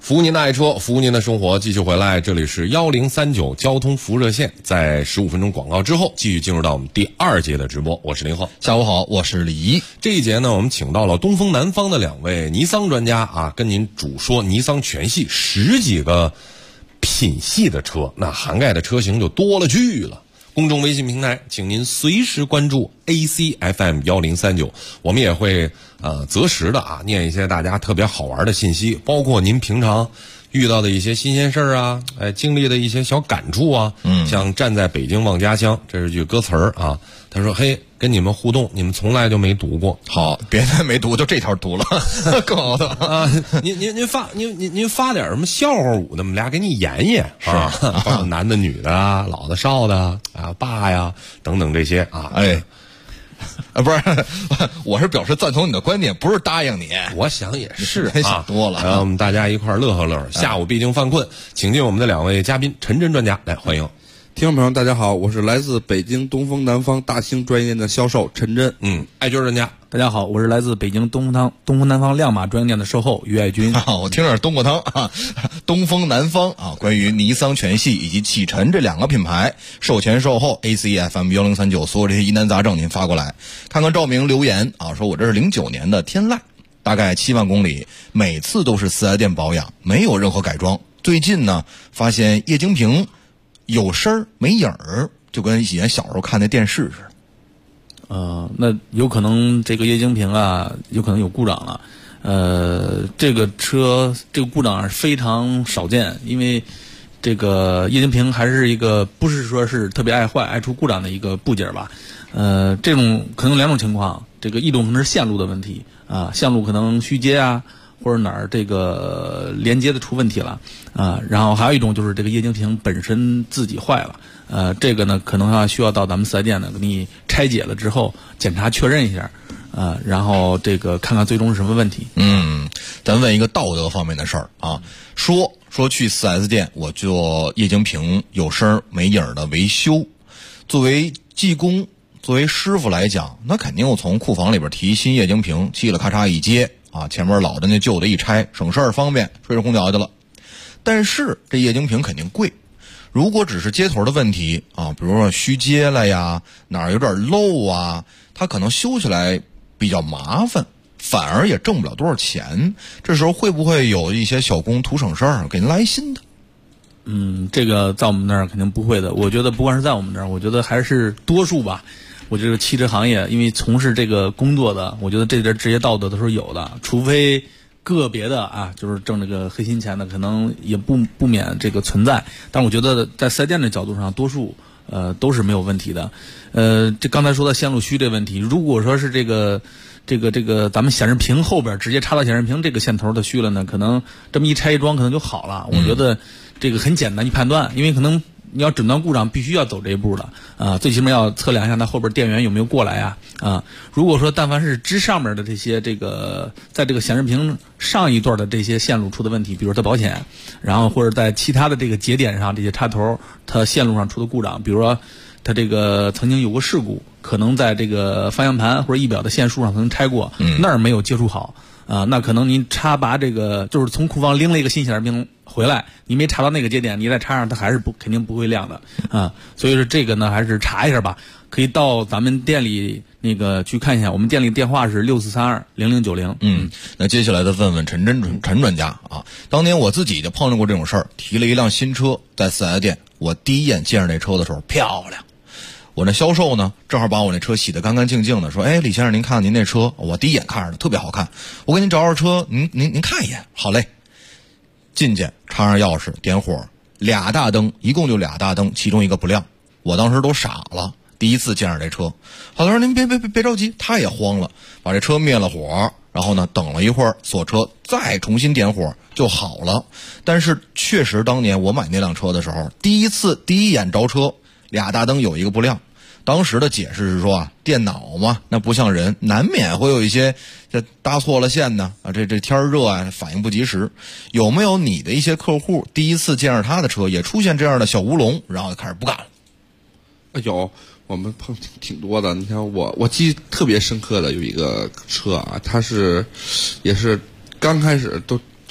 服务您的爱车，服务您的生活，继续回来，这里是1039交通服务热线。在15分钟广告之后，继续进入到我们第2节的直播。我是林浩， 下午好，我是李怡。 这一节呢，我们请到了东风南方的2位尼桑专家啊，跟您主说尼桑全系10几个品系的车，那涵盖的车型就多了去了。公众微信平台，请您随时关注 ACFM 1039，我们也会择时的啊念一些大家特别好玩的信息，包括您平常遇到的一些新鲜事儿啊，经历的一些小感触啊。像站在北京望家乡，这是句歌词儿啊。他说：“嘿，跟你们互动，你们从来就没读过。 好，别的没读，就这条读了，更好的啊。您发点什么笑话舞的，我们俩给你演演啊，包括男的、女的啊，老的、少的啊，爸呀等等这些啊。 哎。”不是，我是表示赞同你的观点，不是答应你。 我想也是， 想多了。 然后我们大家一块乐呵乐呵。下午毕竟犯困，请进我们的2位嘉宾陈真专家来欢迎。 听众朋友大家好，我是来自北京东风南方大型专业店的销售陈真。 爱军专家。 大家好，我是来自北京东风南方亮马专业店的售后于爱军。 我听着冬瓜汤啊，东风南方啊，关于尼桑全系以及启辰这2个品牌售前售后 ACFM 1039所有这些疑难杂症您发过来。看看赵明留言啊，说我这是09年的天籁，大概7万公里，每次都是4S店保养，没有任何改装。最近呢，发现液晶屏有声儿没影儿，就跟以前小时候看那电视似的。 那有可能这个液晶屏啊，有可能有故障了。这个车这个故障是非常少见，因为这个液晶屏还是一个不是说是特别爱坏、爱出故障的一个部件吧。这种可能有2种情况，这个一种可能是线路的问题啊，线路可能虚接啊，或者哪儿这个连接的出问题了啊，然后还有一种就是这个液晶屏本身自己坏了。这个呢可能需要到咱们4S店呢给你拆解了之后检查确认一下，然后这个看看最终是什么问题。 咱问一个道德方面的事儿啊，说去4S店我做液晶屏有声没影的维修，作为技工，作为师傅来讲，那肯定我从库房里边提新液晶屏，嘁了咔嚓一接啊，前面老的那旧的一拆，省事儿方便，吹着空调去了。但是这液晶屏肯定贵。如果只是接头的问题啊，比如说虚接了呀，哪儿有点漏啊，它可能修起来比较麻烦，反而也挣不了多少钱。这时候会不会有一些小工图省事儿，给您来新的？ 这个在我们那儿肯定不会的。我觉得不光是在我们那儿，我觉得还是多数吧。我觉得汽车行业因为从事这个工作的，我觉得这点职业道德都是有的，除非个别的啊，就是挣这个黑心钱的，可能也不免这个存在。但我觉得在4S店的角度上，多数都是没有问题的。这刚才说的线路虚这问题，如果说是这个咱们显示屏后边直接插到显示屏这个线头的虚了呢，可能这么一拆一装可能就好了。我觉得这个很简单去判断，因为可能你要诊断故障必须要走这一步的啊，最起码要测量一下它后边电源有没有过来啊。如果说但凡是之上面的这些在这个显示屏上一段的这些线路出的问题，比如它保险，然后或者在其他的这个节点上这些插头它线路上出的故障，比如说它这个曾经有过事故，可能在这个方向盘或者仪表的线束上曾经拆过，那儿没有接触好啊，那可能您插拔这个就是从库房拎了一个新显示屏回来，你没插到那个节点，你再插上它还是肯定不会亮的啊。所以说这个呢还是查一下吧，可以到咱们店里那个去看一下，我们店里电话是64320090。 那接下来的问问陈专家啊，当年我自己就碰见过这种事儿，提了一辆新车在4S店，我第一眼见着这车的时候漂亮。我那销售呢，正好把我那车洗得干干净净的，说：“哎，李先生，您看您那车，我第一眼看着的特别好看，我给您找找车，您看一眼。”好嘞，进去插上钥匙，点火，2大灯，一共就2大灯，其中一个不亮。我当时都傻了，第一次见着这车。好多人您别着急，他也慌了，把这车灭了火，然后呢等了一会儿锁车，再重新点火就好了。但是确实当年我买那辆车的时候，第一眼着车，2大灯有一个不亮。当时的解释是说啊，电脑嘛，那不像人，难免会有一些这搭错了线呢啊，这天热啊，反应不及时。有没有你的一些客户第一次见着他的车也出现这样的小乌龙，然后开始不干了？ 有，我们碰挺多的。你看我记特别深刻的有一个车啊，它也是刚开始都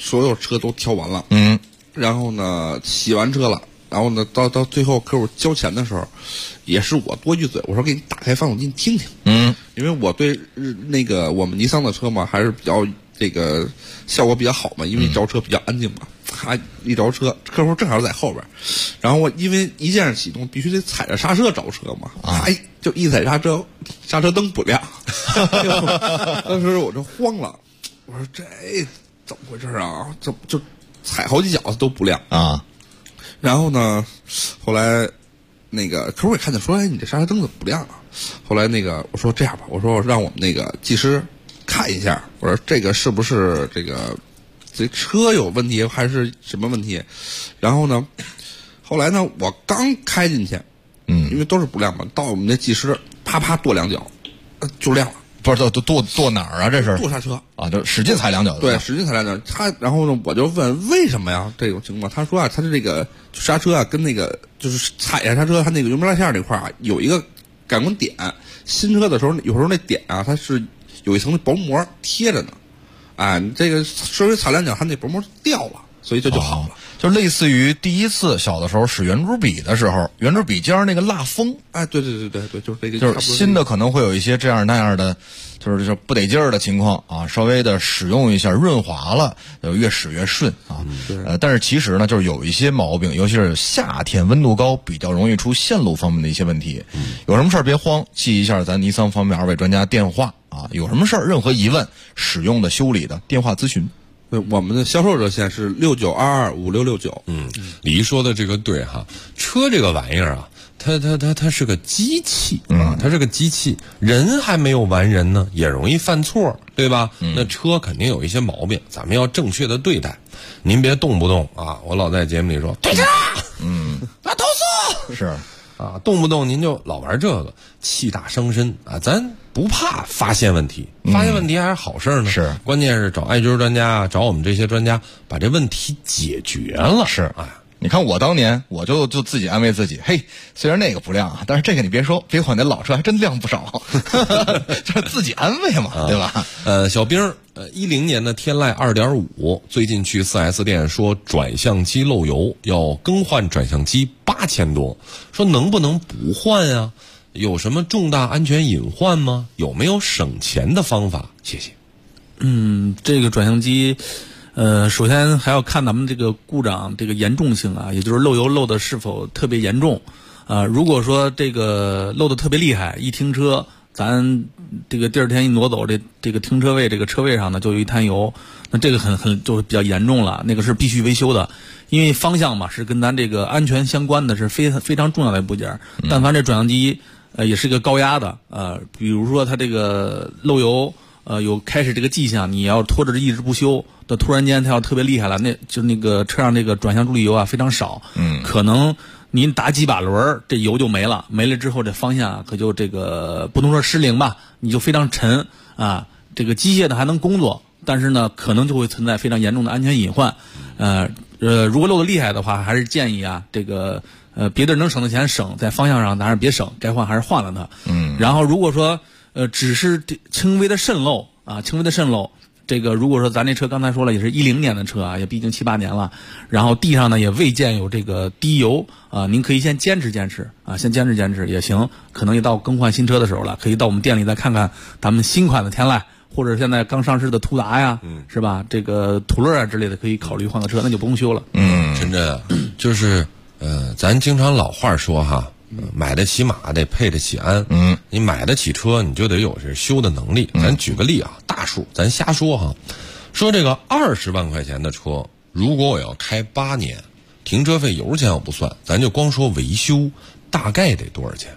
所有车都挑完了，然后呢洗完车了，然后呢到最后客户交钱的时候，也是我多句嘴，我说给你打开发动机你听听，因为我对那个我们尼桑的车嘛还是比较这个效果比较好嘛，因为着车比较安静嘛。他一着车，客户正好在后边，然后我因为一键启动必须得踩着刹车着车嘛，就一踩刹车，刹车灯不亮，当时我就慌了，我说这怎么回事啊？怎么就踩好几脚都不亮啊？ 然后呢，后来那个客户也看见说，哎，你这刹车灯怎么不亮啊？后来那个我说这样吧，我说让我们那个技师看一下，我说这个是不是这车有问题还是什么问题？然后呢，后来呢，我刚开进去，因为都是不亮嘛，到我们那技师啪啪跺两脚，就亮了。 不是跺哪儿啊？这是跺刹车啊，就使劲踩两脚。 对，使劲踩两脚。然后呢，我就问为什么呀？这种情况，他说啊，他是这个刹车啊，跟那个就是踩下刹车，他那个油门拉线这块啊，有一个感光点。新车的时候，有时候那点啊，它是有一层薄膜贴着呢。你这个稍微踩两脚，它那薄膜掉了，所以这就好了。 就类似于第一次小的时候使圆珠笔的时候，圆珠笔尖儿那个蜡封。 对，就是这个。 就是新的可能会有一些这样那样的，就是不得劲儿的情况啊，稍微的使用一下润滑了，越使越顺啊。但是其实呢，就是有一些毛病，尤其是夏天温度高，比较容易出线路方面的一些问题。有什么事儿别慌，记一下咱尼桑方面2位专家电话。有什么事儿，任何疑问，使用的、修理的电话咨询。 我们的销售热线是69225669。 李姨说的这个对哈，车这个玩意儿啊，它是个机器啊，它是个机器，人还没有完人呢，也容易犯错，对吧？那车肯定有一些毛病，咱们要正确的对待。您别动不动啊，我老在节目里说退车，要投诉是。 动不动您就老玩这个，气大伤身啊！咱不怕发现问题，发现问题还是好事呢。 是， 关键是找爱军专家，找我们这些专家，把这问题解决了。 是，你看我当年我就自己安慰自己，嘿，虽然那个不亮啊，但是这个你别说，别管那老车还真亮不少，就是自己安慰嘛，对吧？ 小兵，10年的天籁 2.5， 最近去 4S 店说转向机漏油，要更换转向机8000多，说能不能不换啊？有什么重大安全隐患吗？有没有省钱的方法？谢谢。 这个转向机。首先还要看咱们这个故障这个严重性啊，也就是漏油漏的是否特别严重。如果说这个漏的特别厉害，一停车，咱这个第二天一挪走，这个停车位这个车位上呢就有一滩油，那这个就是比较严重了，那个是必须维修的。因为方向嘛是跟咱这个安全相关的，是非常重要的一部件。但凡这转向机也是一个高压的，比如说它这个漏油。有开始这个迹象，你要拖着一直不修，到突然间它要特别厉害了，那就那个车上这个转向助力油啊非常少，可能您打几把轮，这油就没了之后，这方向可就这个不能说失灵吧，你就非常沉啊。这个机械的还能工作，但是呢，可能就会存在非常严重的安全隐患。如果漏得厉害的话，还是建议啊，这个别的能省的钱省，在方向上咱还是别省，该换还是换了它。然后如果说只是轻微的渗漏啊，这个如果说咱这车刚才说了也是10年的车啊，也毕竟7、8年了，然后地上呢也未见有这个滴油啊，您可以先坚持啊，先坚持也行，可能也到更换新车的时候了，可以到我们店里再看看咱们新款的天籁，或者现在刚上市的途达呀，是吧？这个途乐啊之类的，可以考虑换个车，那就不用修了。 真的就是咱经常老话说哈。买得起马得配得起鞍，你买得起车你就得有这修的能力。咱举个例啊，大数咱瞎说哈，说这个20万块钱的车，如果我要开8年，停车费油钱我不算，咱就光说维修，大概得多少钱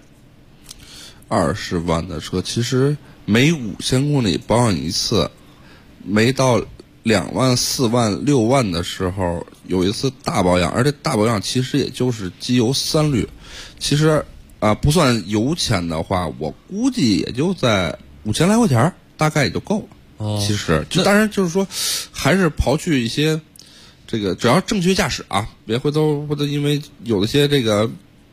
？20万的车其实每5000公里保养一次，没到2万、4万、6万的时候有一次大保养，而且大保养其实也就是机油3滤。其实不算油钱的话，我估计也就在5000来块钱，大概也就够了。其实当然就是说，还是刨去一些这个，只要正确驾驶啊，别回头因为有一些这个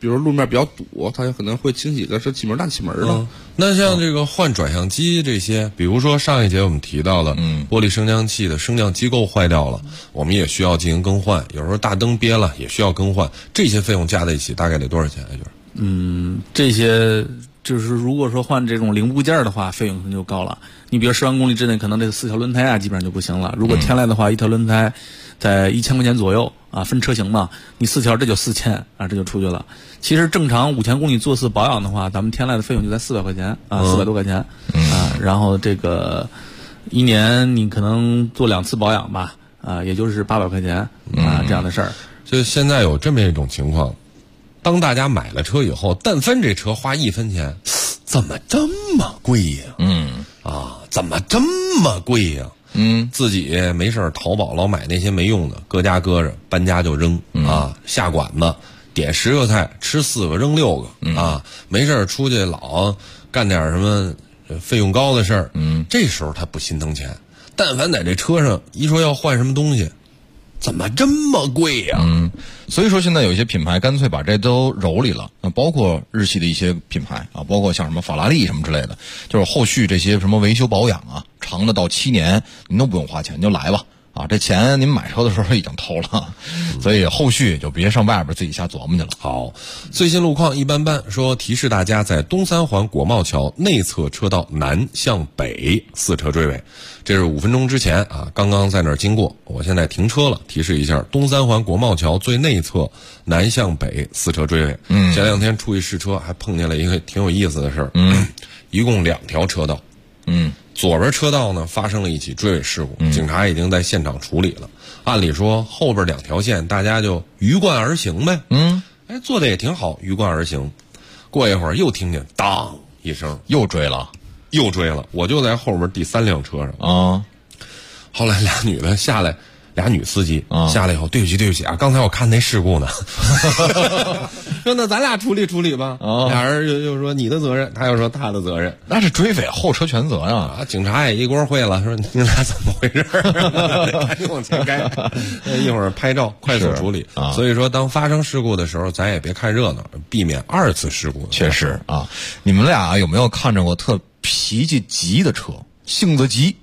比如路面比较堵，它可能会清洗个这气门大气门的。 那像这个换转向机这些，比如说上一节我们提到了，玻璃升降器的升降机构坏掉了，我们也需要进行更换。有时候大灯憋了也需要更换，这些费用加在一起大概得多少钱啊？ 这些就是如果说换这种零部件的话，费用可能就高了。你比如10万公里之内，可能这4条轮胎啊，基本上就不行了。如果天籁的话，一条轮胎在1000块钱左右啊，分车型嘛，你4条这就4000啊，这就出去了。其实正常5000公里做次保养的话，咱们天籁的费用就在400块钱啊，400多块钱啊。然后这个一年你可能做2次保养吧，啊，也就是800块钱啊这样的事儿。 就现在有这么一种情况，当大家买了车以后，但凡这车花1分钱，怎么这么贵呀？怎么这么贵呀？自己没事淘宝老买那些没用的，搁家搁着，搬家就扔啊，下馆子点10个菜，吃4个扔6个啊，没事出去老干点什么费用高的事儿，这时候他不心疼钱。但凡在这车上一说要换什么东西，怎么这么贵呀？ 所以说现在有一些品牌干脆把这都蹂躏了，包括日系的一些品牌啊，包括像什么法拉利什么之类的，就是后续这些什么维修保养啊，长的到7年，您都不用花钱，你就来吧。啊，这钱您买车的时候已经偷了，所以后续就别上外边自己瞎琢磨去了。 好，最新路况一般般，说提示大家在东三环国贸桥内侧车道南向北4车追尾，这是5分钟之前啊，刚刚在那儿经过，我现在停车了，提示一下，东三环国贸桥最内侧南向北4车追尾。前2天出去试车，还碰见了一个挺有意思的事儿。一共2条车道。左边车道呢发生了一起追尾事故，警察已经在现场处理了。按理说后边2条线大家就鱼贯而行呗。做的也挺好，鱼贯而行。过一会儿又听见当一声，又追了，我就在后边第3辆车上啊。后来俩女的下来，俩女司机下来以后，对不起啊，刚才我看那事故呢。说那咱俩处理吧。俩人又说你的责任，他又说他的责任， 那是追尾后车全责呀。 警察也一锅烩了，说你俩怎么回事？赶紧往前开，一会儿拍照快速处理。所以说，当发生事故的时候，咱也别看热闹，避免2次事故。 确实啊，你们俩有没有看着过特脾气急的车，性子急？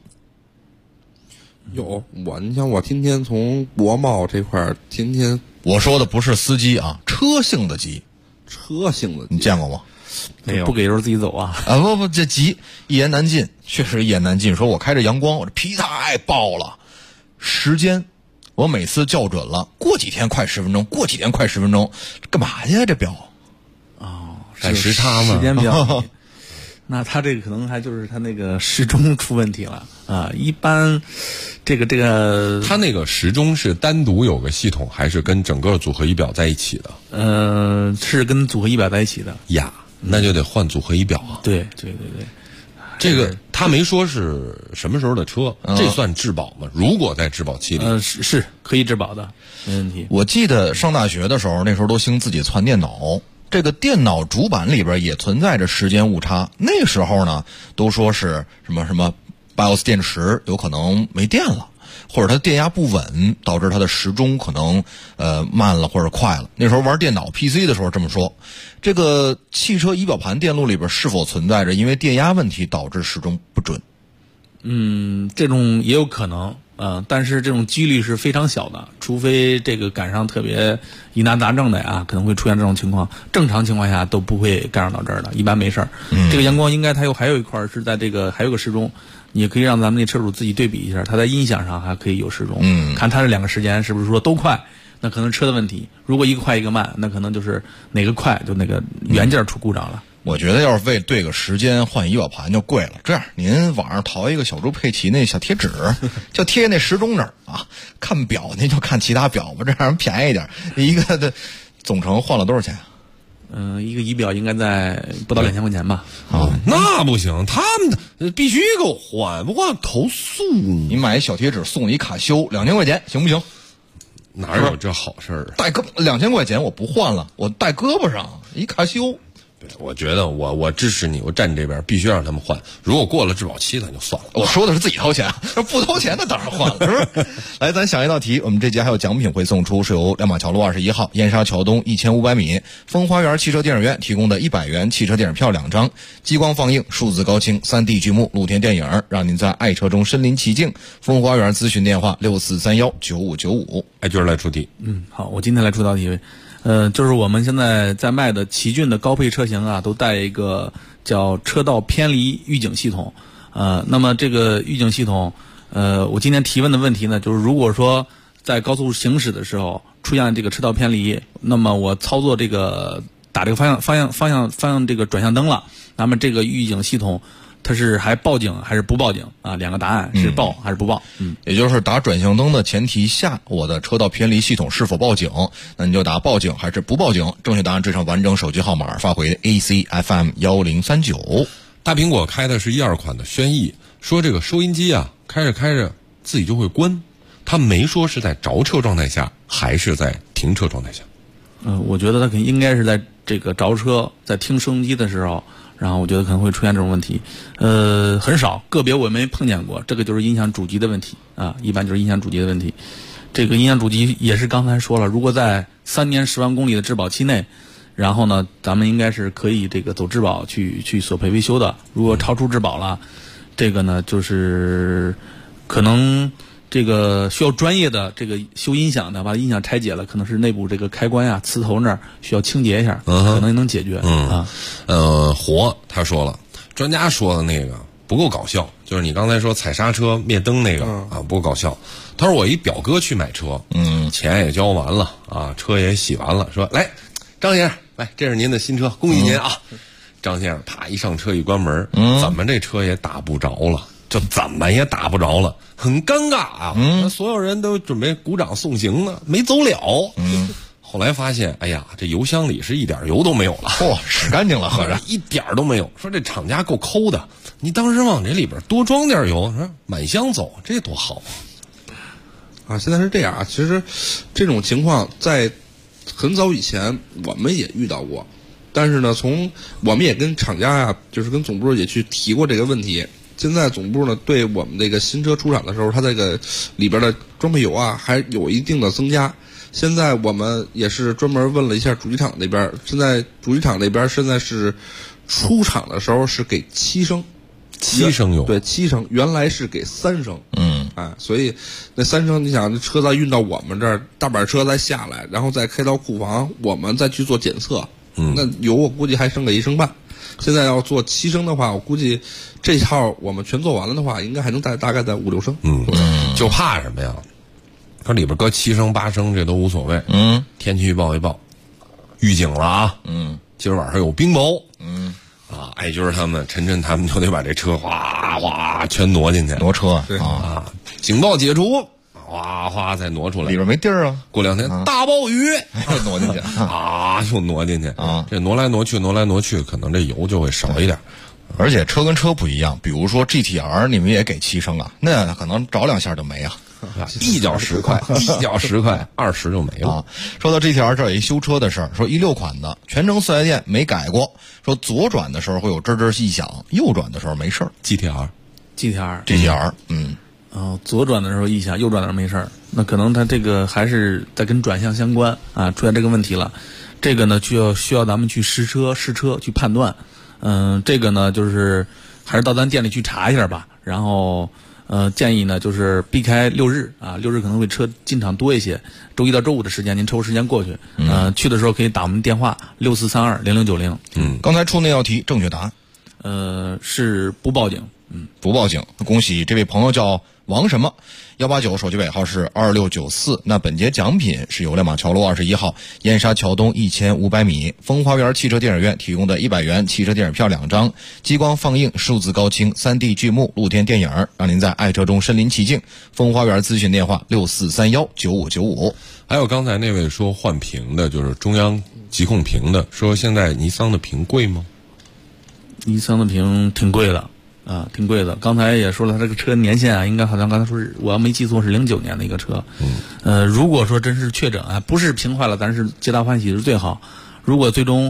有你像我天天从国贸这块儿，天天我说的不是司机啊，车性的急，你见过吗？ 没有，不给油自己走啊！ 不，这急一言难尽，确实一言难尽。说我开着阳光，我这脾气太爆了，时间我每次校准了，过几天快10分钟，过几天快10分钟，干嘛呀？这表赶时差吗？ 时间表。那他这个可能还就是他那个时钟出问题了啊！一般，这个他那个时钟是单独有个系统，还是跟整个组合仪表在一起的？是跟组合仪表在一起的呀，那就得换组合仪表啊。 对， 这个他没说是什么时候的车，这算质保吗？如果在质保期里， 是可以质保的，没问题。 我记得上大学的时候，那时候都兴自己攒电脑。这个电脑主板里边也存在着时间误差，那时候呢都说是什么 BIOS 电池有可能没电了，或者它电压不稳，导致它的时钟可能慢了或者快了。那时候玩电脑 PC 的时候这么说。这个汽车仪表盘电路里边是否存在着因为电压问题导致时钟不准？ 这种也有可能。但是这种几率是非常小的，除非这个赶上特别疑难杂症的呀，可能会出现这种情况。正常情况下都不会干扰到这儿的，一般没事儿。这个阳光应该它还有一块是在这个还有个时钟，你也可以让咱们那车主自己对比一下，它在音响上还可以有时钟，看它这2个时间是不是说都快，那可能车的问题。如果一个快一个慢，那可能就是哪个快就那个元件出故障了。 我觉得要是为对个时间换仪表盘就贵了。这样，您网上淘一个小猪佩奇那小贴纸，就贴那时钟这儿啊。看表您就看其他表吧，这样便宜一点。一个的总成换了多少钱？ 一个仪表应该在不到2000块钱吧。 那不行，他们必须给我换，不换投诉。 你买一小贴纸送你一卡修，2000块钱行不行？ 哪有这好事儿啊？ 戴2000块钱我不换了，我戴胳膊上一卡修。 对，我觉得我支持你，我站这边，必须让他们换。如果过了质保期，那就算了。 我说的是自己掏钱，不掏钱那当然换了，是不是？来，咱想一道题，我们这节还有奖品会送出，是由亮马桥路21号燕莎桥东1500米风花园汽车电影院提供的100元汽车电影票2张，激光放映、数字高清、3D 剧目、露天电影，让您在爱车中身临其境。风花园咨询电话64319595。 哎，就是来出题。 好，我今天来出道题。就是我们现在在卖的奇骏的高配车型啊，都带一个叫车道偏离预警系统。那么这个预警系统，我今天提问的问题呢，就是如果说在高速行驶的时候出现这个车道偏离，那么我操作这个打这个方向这个转向灯了，那么这个预警系统它是还报警还是不报警啊？两个答案是报还是不报？ 也就是打转向灯的前提下，我的车道偏离系统是否报警？那你就打报警还是不报警？正确答案缀上完整手机号码，发回 ACFM 1039。 大苹果开的是12款的轩逸，说这个收音机啊，开着开着自己就会关，他没说是在着车状态下还是在停车状态下。 我觉得他应该是在这个着车，在听收音机的时候。然后我觉得可能会出现这种问题，很少，个别我没碰见过，这个就是音响主机的问题啊，一般就是音响主机的问题。这个音响主机也是刚才说了，如果在3年10万公里的质保期内，然后呢，咱们应该是可以这个走质保去索赔维修的。如果超出质保了，这个呢就是可能这个需要专业的这个修音响的，把音响拆解了，可能是内部这个开关呀、磁头那儿需要清洁一下，可能能解决。 他说了，专家说的那个不够搞笑，就是你刚才说踩刹车灭灯那个不够搞笑。他说我一表哥去买车，钱也交完了啊，车也洗完了，说来，张先生，来，这是您的新车，恭喜您啊。张先生啪一上车一关门，怎么这车也打不着了？就怎么也打不着了，很尴尬啊！所有人都准备鼓掌送行呢，没走了。后来发现，哎呀，这油箱里是一点油都没有了， 使干净了，合着一点都没有。说这厂家够抠的，你当时往这里边多装点油，说满箱走，这多好啊！现在是这样啊，其实这种情况在很早以前我们也遇到过，但是呢，我们也跟厂家啊，就是跟总部也去提过这个问题。现在总部呢，对我们这个新车出厂的时候，它这个里边的装配油啊，还有一定的增加。现在我们也是专门问了一下主机厂那边，现在主机厂那边现在是出厂的时候是给7升 ，7升油， 对，7升，原来是给3升，所以那3升，你想这车再运到我们这儿，大板车再下来，然后再开到库房，我们再去做检测，那油我估计还剩个1升半。现在要做7升的话，我估计这套我们全做完了的话，应该还能大概在5、6升。 就怕什么呀？它里边搁7升8升这都无所谓。天气预报一报，预警了啊。今儿晚上有冰雹。艾军他们、晨晨他们就得把这车哗哗全挪进去， 挪车啊！警报解除，哗哗再挪出来， 里边没地儿啊。 过2天大暴雨， 挪进去又挪进去啊！这挪来挪去，可能这油就会少一点。 而且车跟车不一样，比如说 GTR 你们也给7升啊，那可能着2下就没啊。 一脚10块，1脚10块，20就没了。 说到 GTR 这儿有一修车的事儿，说16款的全程4S店没改过，说左转的时候会有吱吱异响，右转的时候没事儿。 GTR，左转的时候异响，右转的时候没事儿，那可能它这个还是在跟转向相关啊，出现这个问题了。这个呢需要咱们去试车去判断。这个呢就是还是到咱店里去查一下吧。然后建议呢就是避开6日啊，6日可能会车进场多一些。周1到周5的时间您抽时间过去，去的时候可以打我们电话64320090。 刚才出那道题正确答案是不报警。 不报警。恭喜这位朋友叫王什么189，手机尾号是2694。那本节奖品是由亮马桥路21号燕莎桥东1500米风花园汽车电影院提供的100元汽车电影票2张，激光放映、数字高清、3D 剧目、露天电影，让您在爱车中身临其境。风花园咨询电话64319595。 还有刚才那位说换屏的，就是中央疾控屏的，说现在尼桑的屏贵吗？ 尼桑的屏挺贵的。挺贵的。刚才也说了，他这个车年限啊，应该好像刚才说是，我要没记错是09年的一个车。如果说真是确诊啊，不是屏坏了，咱是皆大欢喜是最好。如果最终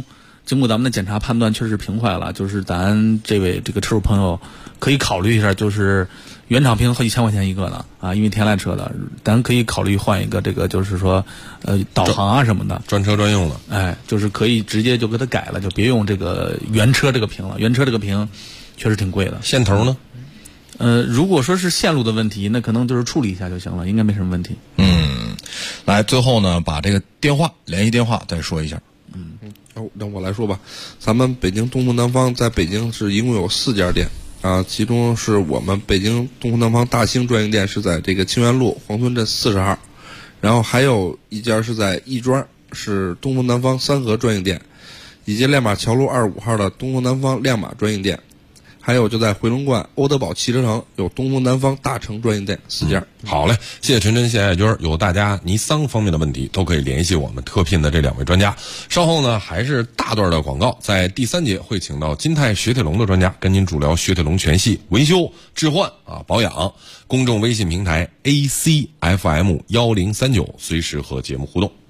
经过咱们的检查判断，确实屏坏了，就是咱这位这个车主朋友可以考虑一下，就是原厂屏好几千块钱一个呢啊，因为天籁车的，咱可以考虑换一个这个，就是说导航啊什么的， 专车专用的， 哎，就是可以直接就给它改了，就别用这个原车这个屏了，原车这个屏确实挺贵的。 线头呢？ 如果说是线路的问题，那可能就是处理一下就行了，应该没什么问题。 来，最后呢，把这个联系电话再说一下。 让我来说吧，咱们北京东风南方在北京是一共有4家店啊，其中是我们北京东风南方大兴专营店是在这个清源路黄村镇40号，然后还有一家是在亦庄，是东风南方三河专营店，以及亮马桥路25号的东风南方亮马专营店，还有就在回龙观欧德宝汽车城有东风南方大成专营店4家。 好嘞，谢谢陈真，谢谢艾军。有大家尼桑方面的问题，都可以联系我们特聘的这2位专家。稍后呢，还是大段的广告，在第3节会请到金泰雪铁龙的专家，跟您主聊雪铁龙全系维修、置换啊、保养。公众微信平台 ACFM1039，随时和节目互动。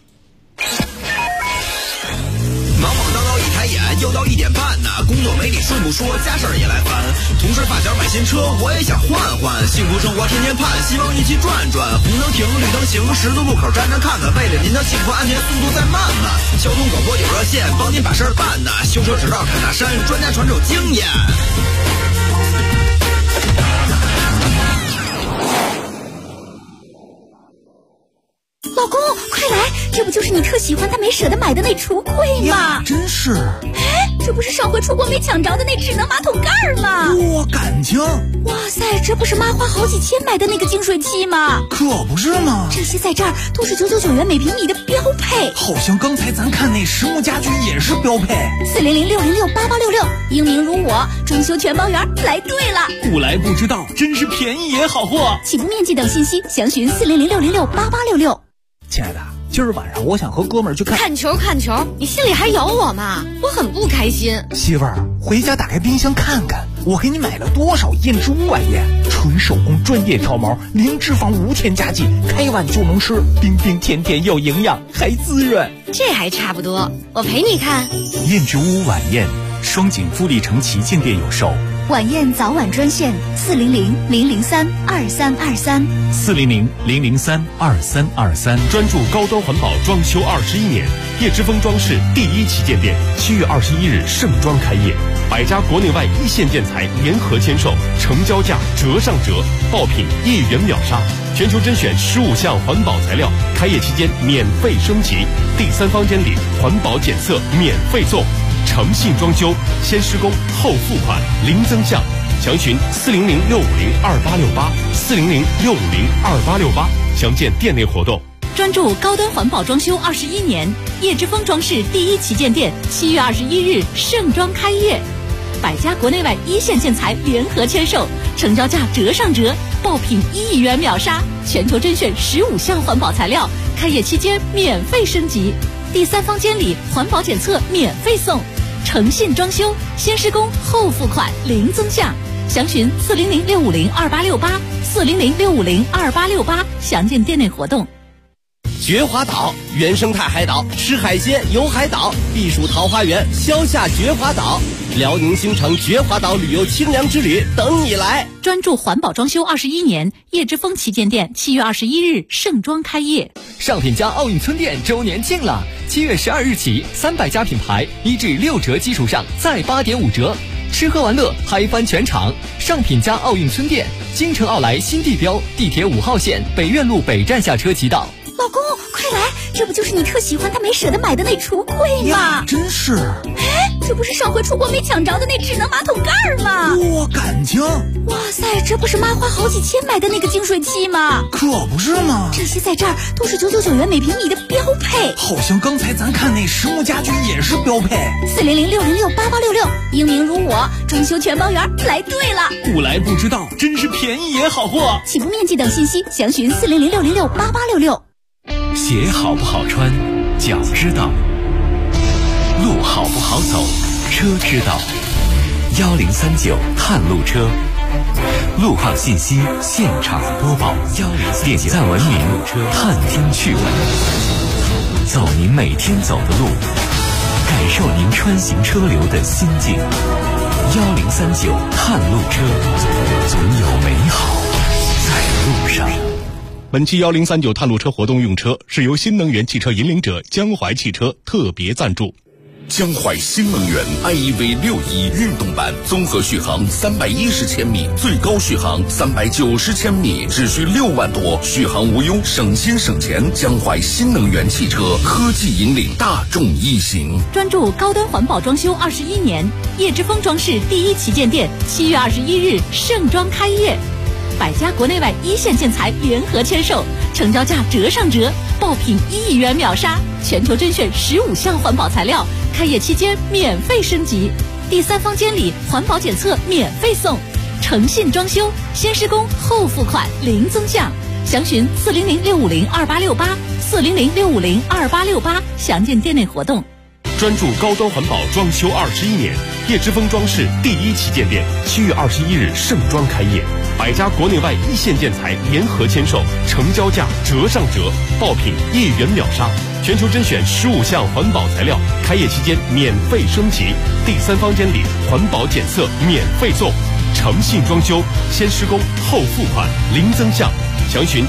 忙忙叨叨一抬眼，又到1点半呢，工作没理顺不说，家事儿也来烦。同事发小买新车，我也想换换，幸福生活天天盼，希望一起转转。红灯停，绿灯行，十字路口站站看看，为了您的幸福安全，速度再慢慢。交通广播有热线，帮您把事儿办呢。修车指导侃大山，专家传授经验。 老公，快来！这不就是你特喜欢但没舍得买的那橱柜吗？ 真是！ 哎，这不是上回出国没抢着的那智能马桶盖吗？ 哇，感情！ 哇塞，这不是妈花好几千买的那个净水器吗？ 可不是吗？ 这些在这儿都是999元每平米的标配。 好像刚才咱看那实木家居也是标配。 400-606-8866，英明如我，装修全包圆，来对了。 不来不知道，真是便宜也好货。 起步面积等信息详询400-606-8866。 亲爱的，今儿晚上我想和哥们儿去看球，你心里还有我吗？我很不开心。 媳妇儿，回家打开冰箱看看，我给你买了多少燕之屋晚宴，纯手工专业挑毛，零脂肪无添加剂，开碗就能吃，冰冰甜甜又营养，还滋润。 这还差不多，我陪你看。 燕之屋晚宴，双井富力城旗舰店有售。 晚宴早晚专线 400-003-2323，400-003-2323。 专注高端环保装修21年，叶之峰装饰第1旗舰店7月21日盛装开业，100家国内外1线建材联合签售，成交价折上折，爆品1元秒杀，全球甄选15项环保材料，开业期间免费升级，第3方监理环保检测免费送。诚信装修，先施工后付款，零增项，详询400-650-2868，400-650-2868，详见店内活动。 专注高端环保装修21年，叶之峰装饰第1旗舰店7月21日盛装开业，100家国内外1线建材联合签售，成交价折上折，爆品1元秒杀，全球甄选15项环保材料，开业期间免费升级，第3方监理环保检测免费送。诚信装修，先施工后付款，零增项，详询400-650-2868，400-650-2868，详见店内活动。 绝华岛原生态海岛，吃海鲜游海岛，避暑桃花源，消夏绝华岛，辽宁兴城绝华岛旅游清凉之旅等你来。 专注环保装修21年，叶之峰旗舰店7月21日盛装开业。 上品家奥运村店周年庆了，7月12日起，300家品牌1至6折基础上再8.5折，吃喝玩乐嗨翻全场。上品家奥运村店，京城奥莱新地标，地铁5号线北苑路北站下车即到。 老公，快来！这不就是你特喜欢但没舍得买的那橱柜吗？ 真是！ 哎，这不是上回出国没抢着的那智能马桶盖吗？ 哇，感情！ 哇塞，这不是妈花好几千买的那个净水器吗？ 可不是吗？ 这些在这儿都是999元每平米的标配。 好像刚才咱看那实木家居也是标配。 400-606-8866，英明如我，装修全包圆，来对了。 不来不知道，真是便宜也好货。 起步面积等信息详询400-606-8866。 鞋好不好穿，脚知道；路好不好走，车知道。1039探路车，路况信息现场播报，点赞文明，探听趣闻，走您每天走的路， 感受您穿行车流的心境。1039探路车，总有美好在路上。 本期1039探路车活动用车是由新能源汽车引领者江淮汽车特别赞助。 江淮新能源 iEV 61运动版，综合续航310千米，最高续航390千米，只需6万多，续航无忧，省心省钱。江淮新能源汽车科技引领大众一行， 专注高端环保装修21年，叶之峰装饰第一旗舰店7月21日盛装开业。百家国内外一线建材联合签售，成交价折上折，爆品1亿元秒杀，全球甄选15项环保材料，开业期间免费升级，第三方监理环保检测免费送，诚信装修，先施工后付款零增项，详询400-650-2868，400-650-2868，详见店内活动。 专注高端环保装修21年，叶之峰装饰第一旗舰店7月21日盛装开业，百家国内外一线建材联合签售，成交价折上折，爆品1亿元秒杀，全球甄选15项环保材料，开业期间免费升级，第三方监理环保检测免费送，诚信装修，先施工后付款零增项，详询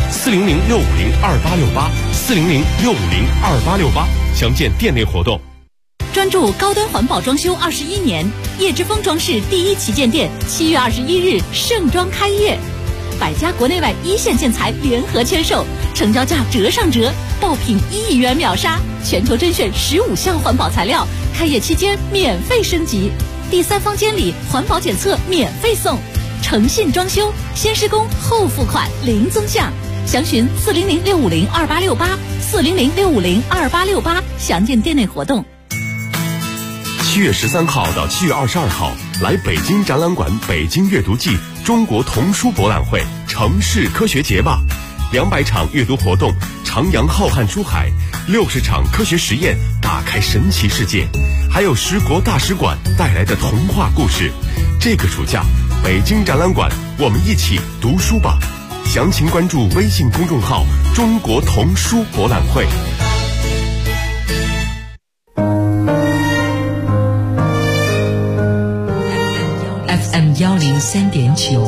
400-650-2868，400-650-2868，详见店内活动。 专注高端环保装修21年，叶之峰装饰第一旗舰店7月21日盛装开业，百家国内外一线建材联合签售，成交价折上折，爆品1亿元秒杀，全球甄选15项环保材料，开业期间免费升级，第三方监理环保检测免费送，诚信装修，先施工后付款零增项，详询400-650-2868，400-650-2868，详见店内活动。 7月13号到7月22号，来北京展览馆北京阅读季中国童书博览会城市科学节吧，200场阅读活动，徜徉浩瀚书海，60场科学实验，打开神奇世界，还有10国大使馆带来的童话故事。这个暑假，北京展览馆，我们一起读书吧。详情关注微信公众号“中国童书博览会”。 FM 103.9，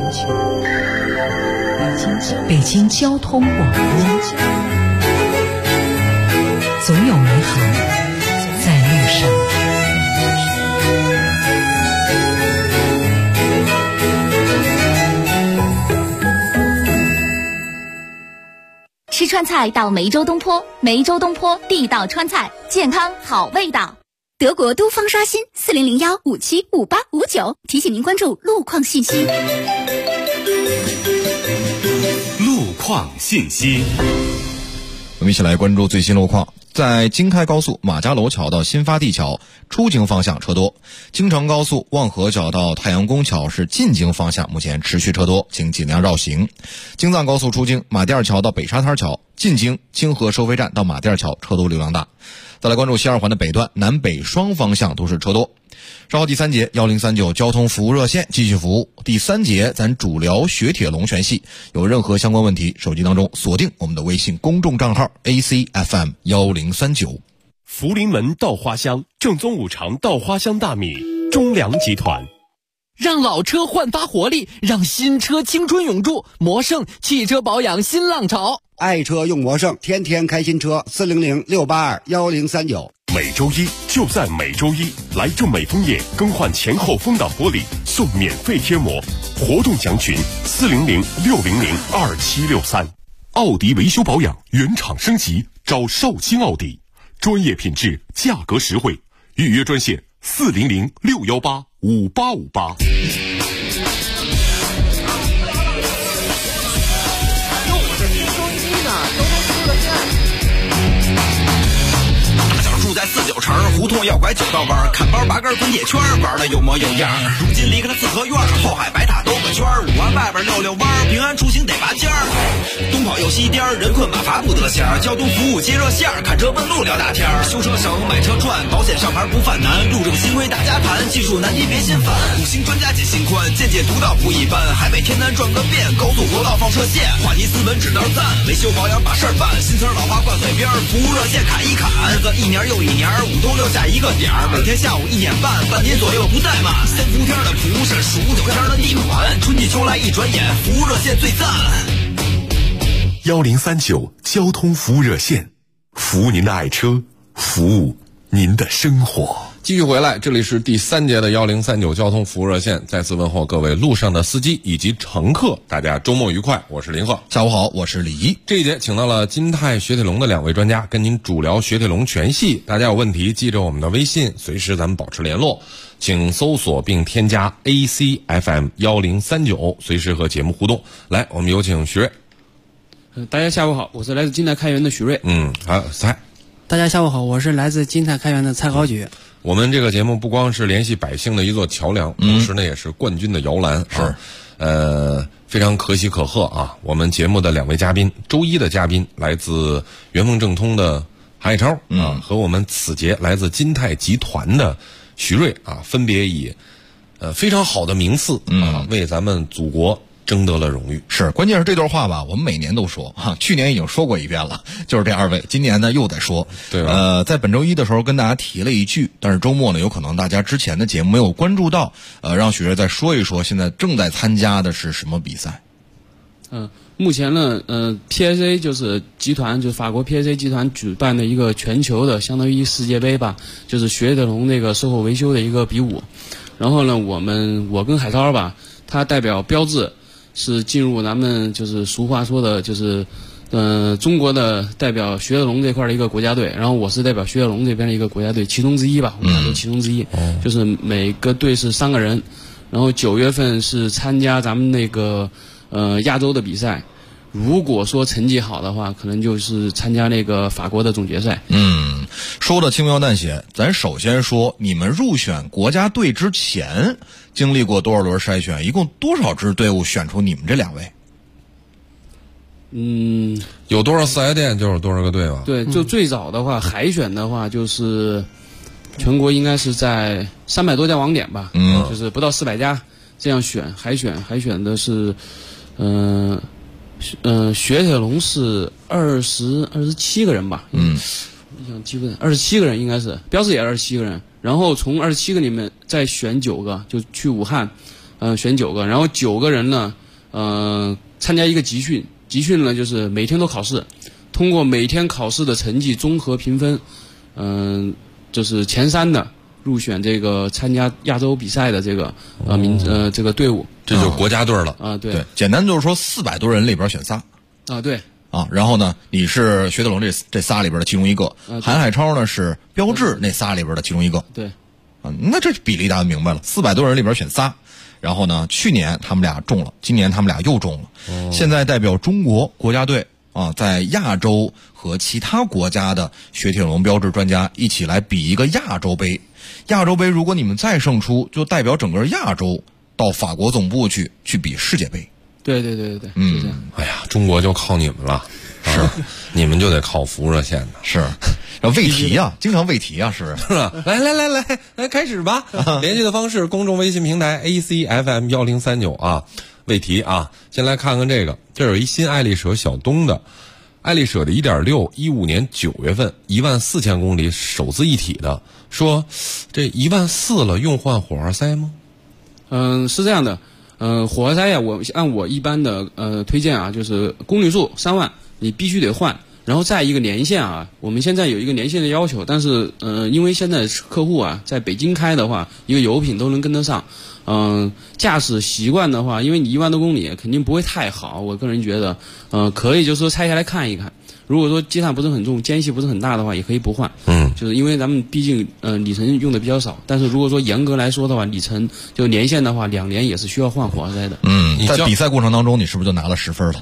北京交通广播，总有美好在路上。 吃川菜到梅州东坡，梅州东坡地道川菜，健康好味道。德国都方刷新4001575859，提醒您关注路况信息。 路况信息， 我们一起来关注最新路况。在京开高速马家楼桥到新发地桥出京方向车多，京承高速望河桥到太阳宫桥是进京方向目前持续车多，请尽量绕行。京藏高速出京马甸桥到北沙滩桥进京清河收费站到马甸桥车多流量大。再来关注西二环的北段，南北双方向都是车多。稍后第3节1039交通服务热线继续服务。第3节咱主聊雪铁龙全系，有任何相关问题，手机当中锁定我们的微信公众账号 ACFM 1039。 福临门稻花香，正宗五常稻花香大米，中粮集团。 让老车焕发活力，让新车青春永驻。魔胜汽车保养新浪潮， 爱车用魔胜，天天开新车。400-682-1039。 每周一就在每周一，来正美枫叶更换前后风挡玻璃送免费贴膜，活动详询400-600-2763。奥迪维修保养原厂升级，找绍兴奥迪，专业品质，价格实惠，预约专线400-618-5858。 住在49城，胡同要拐9道弯，看包8根滚铁圈，玩的有模有样。如今离开了四合院，后海白塔兜个圈，5万8 外边溜溜弯儿，平安出行得拔尖儿。东跑又西颠儿，人困马乏不得闲儿。交通服务接热线儿，看车问路聊大天儿。修车省，买车赚，保险上牌不犯难。路政新规大家谈，技术难题别心烦。五星专家解心宽，见解独到不一般。海北天南转个遍，高速国道放车线。话题斯文只能赞，维修保养把事儿办。新词老话挂嘴边，服务热线砍一砍。日子一年又一年，5都6下一个点儿。每天下午1点半，半天左右不怠慢。三伏天的蒲是数9天的地款，春季秋来一转眼，服务热线最赞。 1039交通服务热线，服务您的爱车，服务您的生活。 继续回来，这里是第3节的1039交通服务热线，再次问候各位路上的司机以及乘客，大家周末愉快，我是林鹤。 下午好，我是李一。 这一节请到了金泰雪铁龙的2位专家，跟您主聊雪铁龙全系。大家有问题记着我们的微信，随时咱们保持联络，请搜索并添加 ACFM1039，随时和节目互动。来，我们有请徐瑞。 大家下午好，我是来自金泰开源的徐瑞。 还有蔡。 大家下午好，我是来自金泰开源的蔡高举。 我们这个节目不光是联系百姓的一座桥梁，同时呢也是冠军的摇篮。 是， 非常可喜可贺啊！我们节目的2位嘉宾，周一的嘉宾来自元丰正通的韩海超啊，和我们此节来自金泰集团的徐瑞啊，分别以非常好的名次啊，为咱们祖国争得了荣誉。 是，关键是这段话吧，我们每年都说哈，去年已经说过一遍了，就是这2位，今年呢又在说。 对吧？ 在本周一的时候跟大家提了一句，但是周末呢，有可能大家之前的节目没有关注到，让许瑞再说一说，现在正在参加的是什么比赛？ 目前呢，PSA 就是集团，就是法国 PSA 集团举办的一个全球的，相当于世界杯吧，就是雪铁龙那个售后维修的一个比武。然后呢，我跟海涛吧，他代表标致。是进入咱们就是俗话说的，就是中国的代表雪铁龙这块的一个国家队，然后我是代表雪铁龙这边的一个国家队其中之一吧，我们俩都其中之一，就是每个队是3个人，然后9月份是参加咱们那个亚洲的比赛，如果说成绩好的话，可能就是参加那个法国的总决赛。 说的轻描淡写，咱首先说你们入选国家队之前经历过多少轮筛选，一共多少支队伍选出你们这2位？ 有多少4S店就有多少个队吧。 对，就最早的话，海选的话就是全国应该是在300多家网点吧，就是不到400家这样选。海选的是雪铁龙是27个人吧，我想记不得，27个人应该是，标致也27个人，然后从27个里面再选9个，就去武汉，选9个，然后9个人呢，参加一个集训呢就是每天都考试，通过每天考试的成绩综合评分，就是前3的入选这个参加亚洲比赛的这个这个队伍， 这就是国家队了啊。对， 简单就是说400多人里边选仨啊，对啊，然后呢，你是雪铁龙这仨里边的其中一个，韩海超呢是标致那仨里边的其中一个， 对， 啊，那这比例大家明白了，400多人里边选仨，然后呢，去年他们俩中了，今年他们俩又中了，现在代表中国国家队啊，在亚洲和其他国家的雪铁龙标致专家一起来比一个亚洲杯。亚洲杯如果你们再胜出，就代表整个亚洲到法国总部去比世界杯。 对， 哎呀，中国就靠你们了，是，你们就得靠服务热线的， 是，要喂题呀，经常喂题呀，是吧？来，开始吧。联系的方式：公众微信平台 ACFM1039啊，喂题啊。先来看看这个，这有一新爱丽舍小东的，爱丽舍的 1.6，15年9月份14000公里首次一体的，说这14000了，用换火花塞吗？ 是这样的。火花塞呀，我按我一般的推荐啊，就是公里数3万，你必须得换。然后再一个年限啊，我们现在有一个年限的要求，但是因为现在客户啊在北京开的话，一个油品都能跟得上。驾驶习惯的话，因为你1万多公里肯定不会太好，我个人觉得，可以就是说拆下来看一看。如果说积碳不是很重，间隙不是很大的话，也可以不换。就是因为咱们毕竟里程用的比较少，但是如果说严格来说的话，里程就年限的话，2年也是需要换火花塞的。 在比赛过程当中，你是不是就拿了10分了？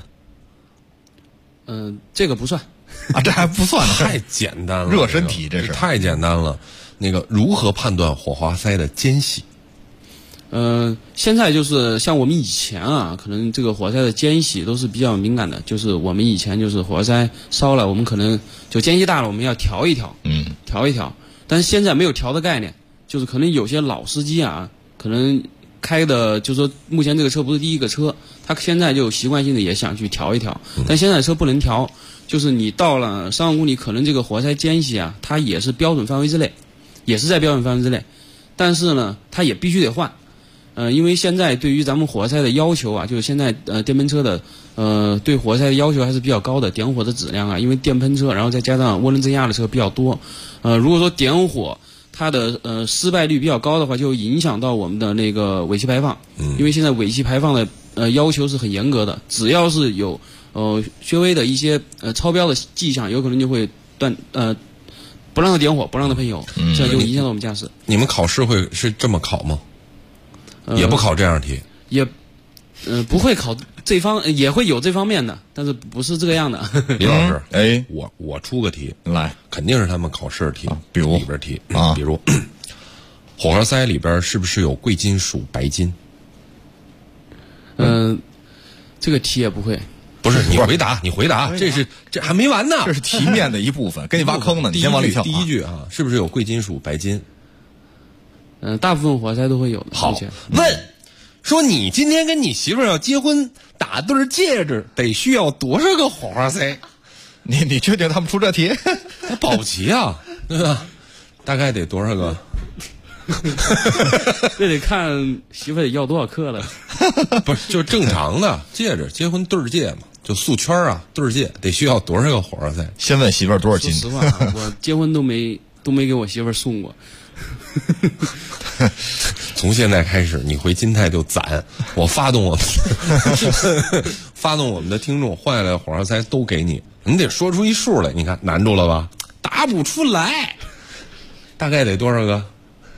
这个不算啊，这还不算呢， 太简单了， 热身题这是太简单了。那个如何判断火花塞的间隙？ 现在就是像我们以前啊，可能这个活塞的间隙都是比较敏感的，就是我们以前就是活塞烧了，我们可能就间隙大了，我们要调一调，调一调。但是现在没有调的概念，就是可能有些老司机啊，可能开的就是说目前这个车不是第一个车，他现在就习惯性的也想去调一调，但现在车不能调，就是你到了3万公里，可能这个活塞间隙啊，它也是标准范围之内，也是在标准范围之内，但是呢，它也必须得换。因为现在对于咱们活塞的要求啊，就是现在电喷车的对活塞的要求还是比较高的，点火的质量啊，因为电喷车，然后再加上涡轮增压的车比较多，如果说点火它的失败率比较高的话，就影响到我们的那个尾气排放，因为现在尾气排放的要求是很严格的，只要是有稍微的一些超标的迹象，有可能就会不让它点火，不让它喷油，这就影响到我们驾驶。 你们考试会是这么考吗？也不考这样题， 也不会考这方，也会有这方面的，但是不是这个样的。 李老师，我出个题来，肯定是他们考试题，比如里边题啊，比如火花塞里边是不是有贵金属白金？ 这个题也不会。 不是你回答，这还没完呢， 这是题面的一部分，给你挖坑呢，你先往里跳。 第一句啊，是不是有贵金属白金？ 大部分活塞都会有的。 好，问说你今天跟你媳妇儿要结婚，打对戒指得需要多少个火花塞？ 你确定他们出这题？ 保齐啊，对吧？大概得多少个？ 这得看媳妇儿要多少克了。 不是，就正常的戒指，结婚对戒嘛，就素圈啊，对戒得需要多少个火花塞？ 先问媳妇儿多少斤？ 说实话，我结婚都没给我媳妇儿送过。 从现在开始，你回金泰就攒，我发动我们的听众，换下来火花塞都给你，你得说出一数来。你看难住了吧？答不出来，大概得多少个？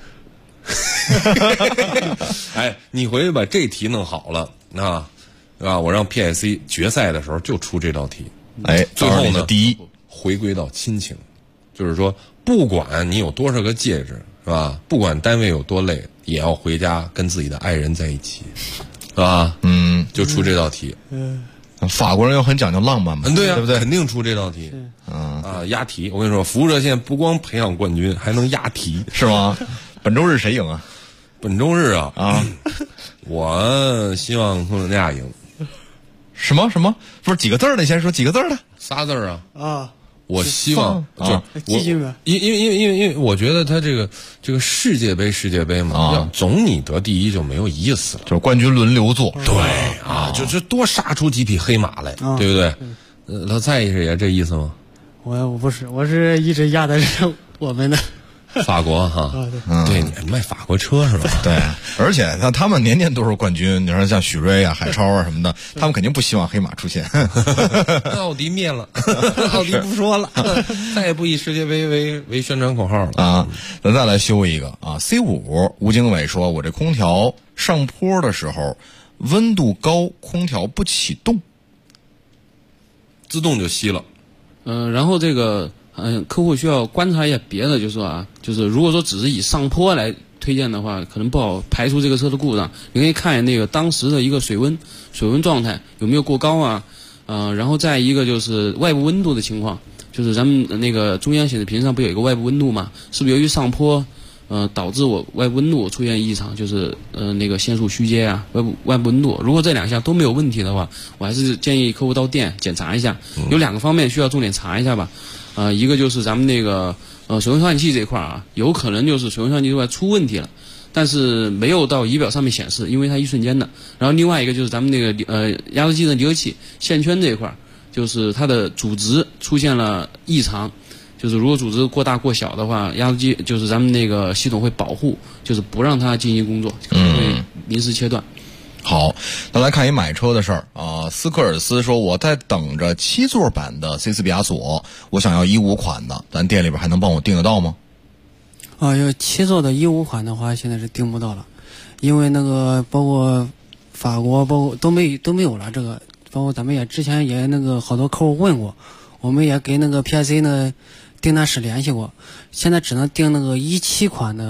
哎，你回去把这题弄好了啊，我让 PSC 决赛的时候就出这道题。哎，最后呢，第一回归到亲情，就是说，不管你有多少个戒指。是吧？不管单位有多累，也要回家跟自己的爱人在一起，是吧？就出这道题。 法国人又很讲究浪漫嘛， 对呀， 对不对？ 肯定出这道题。押题。我跟你说，福热线不光培养冠军，还能押题， 是吗？本周日谁赢啊？ 本周日啊，我希望克罗地亚赢。 什么？不是几个字的？先说几个字的 ？3字啊。 我希望继续吧， 因为我觉得他这个世界杯嘛，总你得第一就没有意思了， 就是冠军轮流做， 对啊，就多杀出几匹黑马来，对不对？老蔡也这意思吗？ 我不是，我是一直压的是我们的。 法国哈，对，你卖法国车是吧？ 对，而且像他们年年都是冠军，你说像许睿啊、海超啊什么的，他们肯定不希望黑马出现。 奥迪灭了，奥迪不说了，再也不以世界杯为宣传口号了啊！咱再来修一个啊 ，C5 吴经纬说，我这空调上坡的时候温度高，空调不启动， 自动就熄了。 然后这个。客户需要观察一下别的，就是如果说只是以上坡来推荐的话，可能不好排除这个车的故障。你可以看那个当时的一个水温状态有没有过高啊，然后再一个就是外部温度的情况，就是咱们那个中央显示屏上不有一个外部温度嘛？是不是由于上坡导致我外部温度出现异常，就是那个线束虚接啊，外部温度。如果这两项都没有问题的话，我还是建议客户到店检查一下。有2个方面需要重点查一下吧。一个就是咱们那个水温传感器这块啊，有可能就是水温传感器这块出问题了，但是没有到仪表上面显示，因为它一瞬间的。然后另外一个就是咱们那个压缩机的离合器线圈这一块，就是它的阻值出现了异常，就是如果阻值过大过小的话，压缩机就是咱们那个系统会保护，就是不让它进行工作，可能会临时切断。 好，那来看一买车的事儿啊。斯科尔斯说，我在等着7座版的 C4 比亚索，我想要15款的，咱店里边还能帮我订得到吗？ 有7座的15款的话，现在是订不到了，因为那个包括法国包括都没有了，这个包括咱们也之前也那个好多客户问过，我们也给那个 PSC 呢订单室联系过，现在只能订那个17款的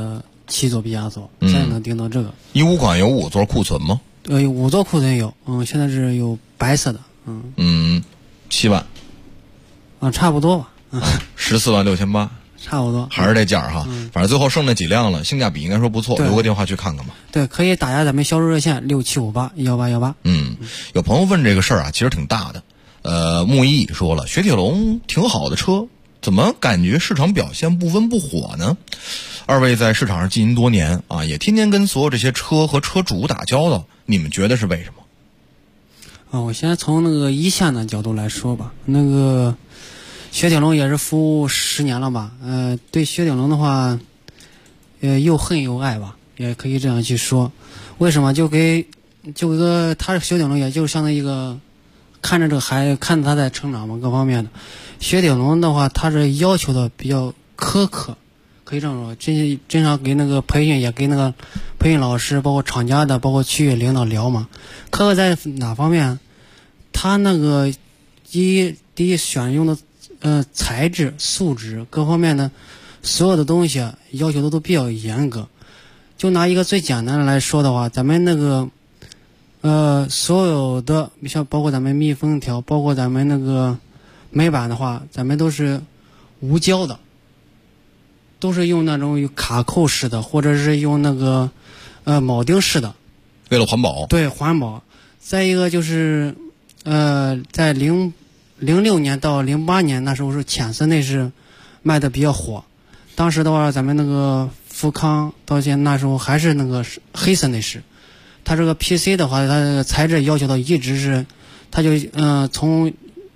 7座毕加索，现在能订到这个。 15款有5座库存吗 ？5座库存有，现在是有白色的 ，7万， 差不多吧 ，146800， 差不多， 还是这价哈。反正最后剩那几辆了，性价比应该说不错，留个电话去看看吧。 对，可以打下咱们销售热线67581818。 有朋友问这个事儿啊，其实挺大的。木易说了，雪铁龙挺好的车，怎么感觉市场表现不温不火呢？二位在市场上经营多年啊，也天天跟所有这些车和车主打交道，你们觉得是为什么？ 我先从那个一线的角度来说吧。那个雪铁龙也是服务10年了吧？对雪铁龙的话，又恨又爱吧，也可以这样去说。为什么？就给他雪铁龙也就是相当于一个看着这个孩子，看着他在成长嘛，各方面的。雪铁龙的话，他是要求的比较苛刻，可以这样说。经常给那个培训，也给那个培训老师，包括厂家的，包括区域领导聊嘛。苛刻在哪方面？他那个第一选用的材质、素质各方面的所有的东西要求的都比较严格。就拿一个最简单的来说的话，咱们那个所有的像包括咱们密封条，包括咱们那个镁板的话，咱们都是无胶的，都是用那种有卡扣式的，或者是用那个铆钉式的， 为了环保。 对，环保。再一个就是在06年到08年那时候是浅色内饰卖的比较火，当时的话咱们那个富康到现在那时候还是那个黑色内饰。它这个 PC 的话，它的材质要求的一直是，它就从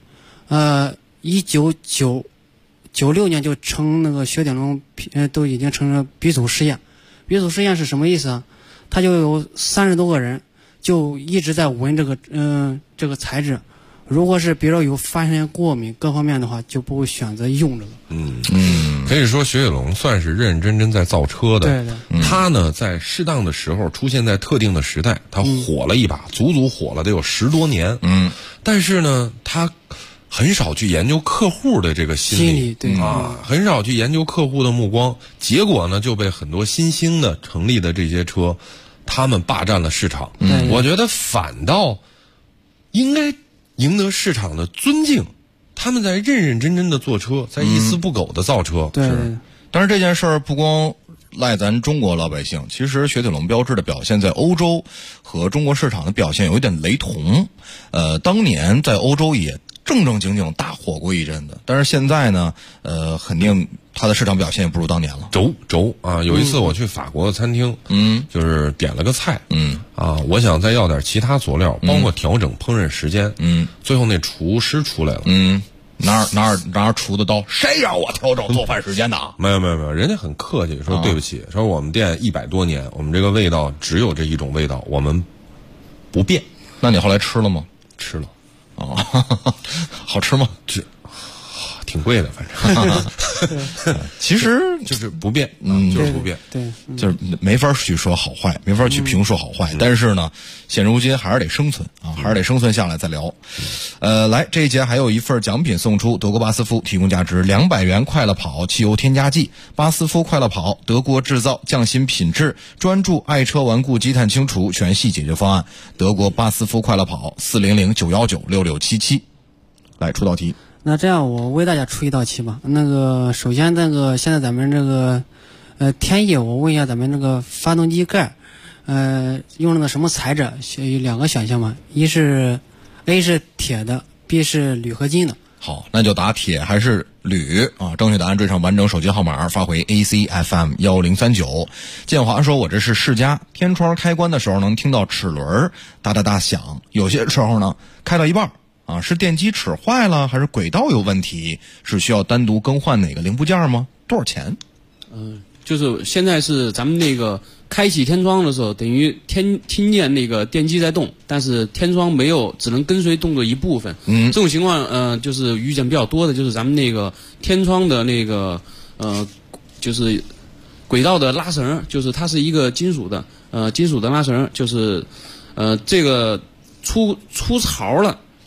1996年就成那个雪铁龙都已经成了鼻祖试验。鼻祖试验是什么意思啊？它就有30多个人就一直在闻这个材质，如果是比如说有发现过敏各方面的话，就不会选择用这个。 可以说雪铁龙算是认认真真在造车的。 对对。 它呢，在适当的时候出现在特定的时代，它火了一把，足足火了得有10多年。但是呢，它很少去研究客户的这个心理， 对很少去研究客户的目光，结果呢就被很多新兴的成立的这些车，他们霸占了市场。我觉得反倒应该赢得市场的尊敬，他们在认认真真的做车，在一丝不苟的造车。 对， 但是这件事儿不光赖咱中国老百姓，其实雪铁龙标志的表现在欧洲和中国市场的表现有一点雷同。当年在欧洲也正正经经大火过一阵的，但是现在呢，肯定它的市场表现也不如当年了。 轴啊！有一次我去法国的餐厅，就是点了个菜，我想再要点其他佐料，包括调整烹饪时间，最后那厨师出来了， 拿着厨子刀，谁让我调整做饭时间的？ 没有，人家很客气，说对不起，说我们店100多年，我们这个味道只有这一种味道，我们不变。 那你后来吃了吗？ 吃了。 好吃吗？ 挺贵的，反正其实就是不变，就是不变， 对， 就是没法去说好坏，没法去评说好坏。但是呢，现如今还是得生存啊，还是得生存下来再聊。来这一节还有一份奖品送出，德国巴斯夫提供价值200元快乐跑汽油添加剂，巴斯夫快乐跑，德国制造，匠心品质，专注爱车顽固积碳清除全系解决方案。德国巴斯夫快乐跑400-919-6677。来出道题。 那这样我为大家出一道题吧。那个首先那个现在咱们这个天翼，我问一下咱们这个发动机盖用那个什么材质？有2个选项嘛，一是 A 是铁的， B 是铝合金的。 好，那就答铁还是铝啊？正确答案缀上完整手机号码发回 ACFM 1039。建华说，我这是世嘉，天窗开关的时候能听到齿轮哒哒哒响，有些时候呢开到一半啊，是电机齿坏了还是轨道有问题？是需要单独更换哪个零部件吗？多少钱？ 就是现在是咱们那个开启天窗的时候，等于听见那个电机在动，但是天窗没有，只能跟随动作一部分。这种情况就是遇见比较多的，就是咱们那个天窗的那个就是轨道的拉绳，就是它是一个金属的拉绳，就是这个出槽了。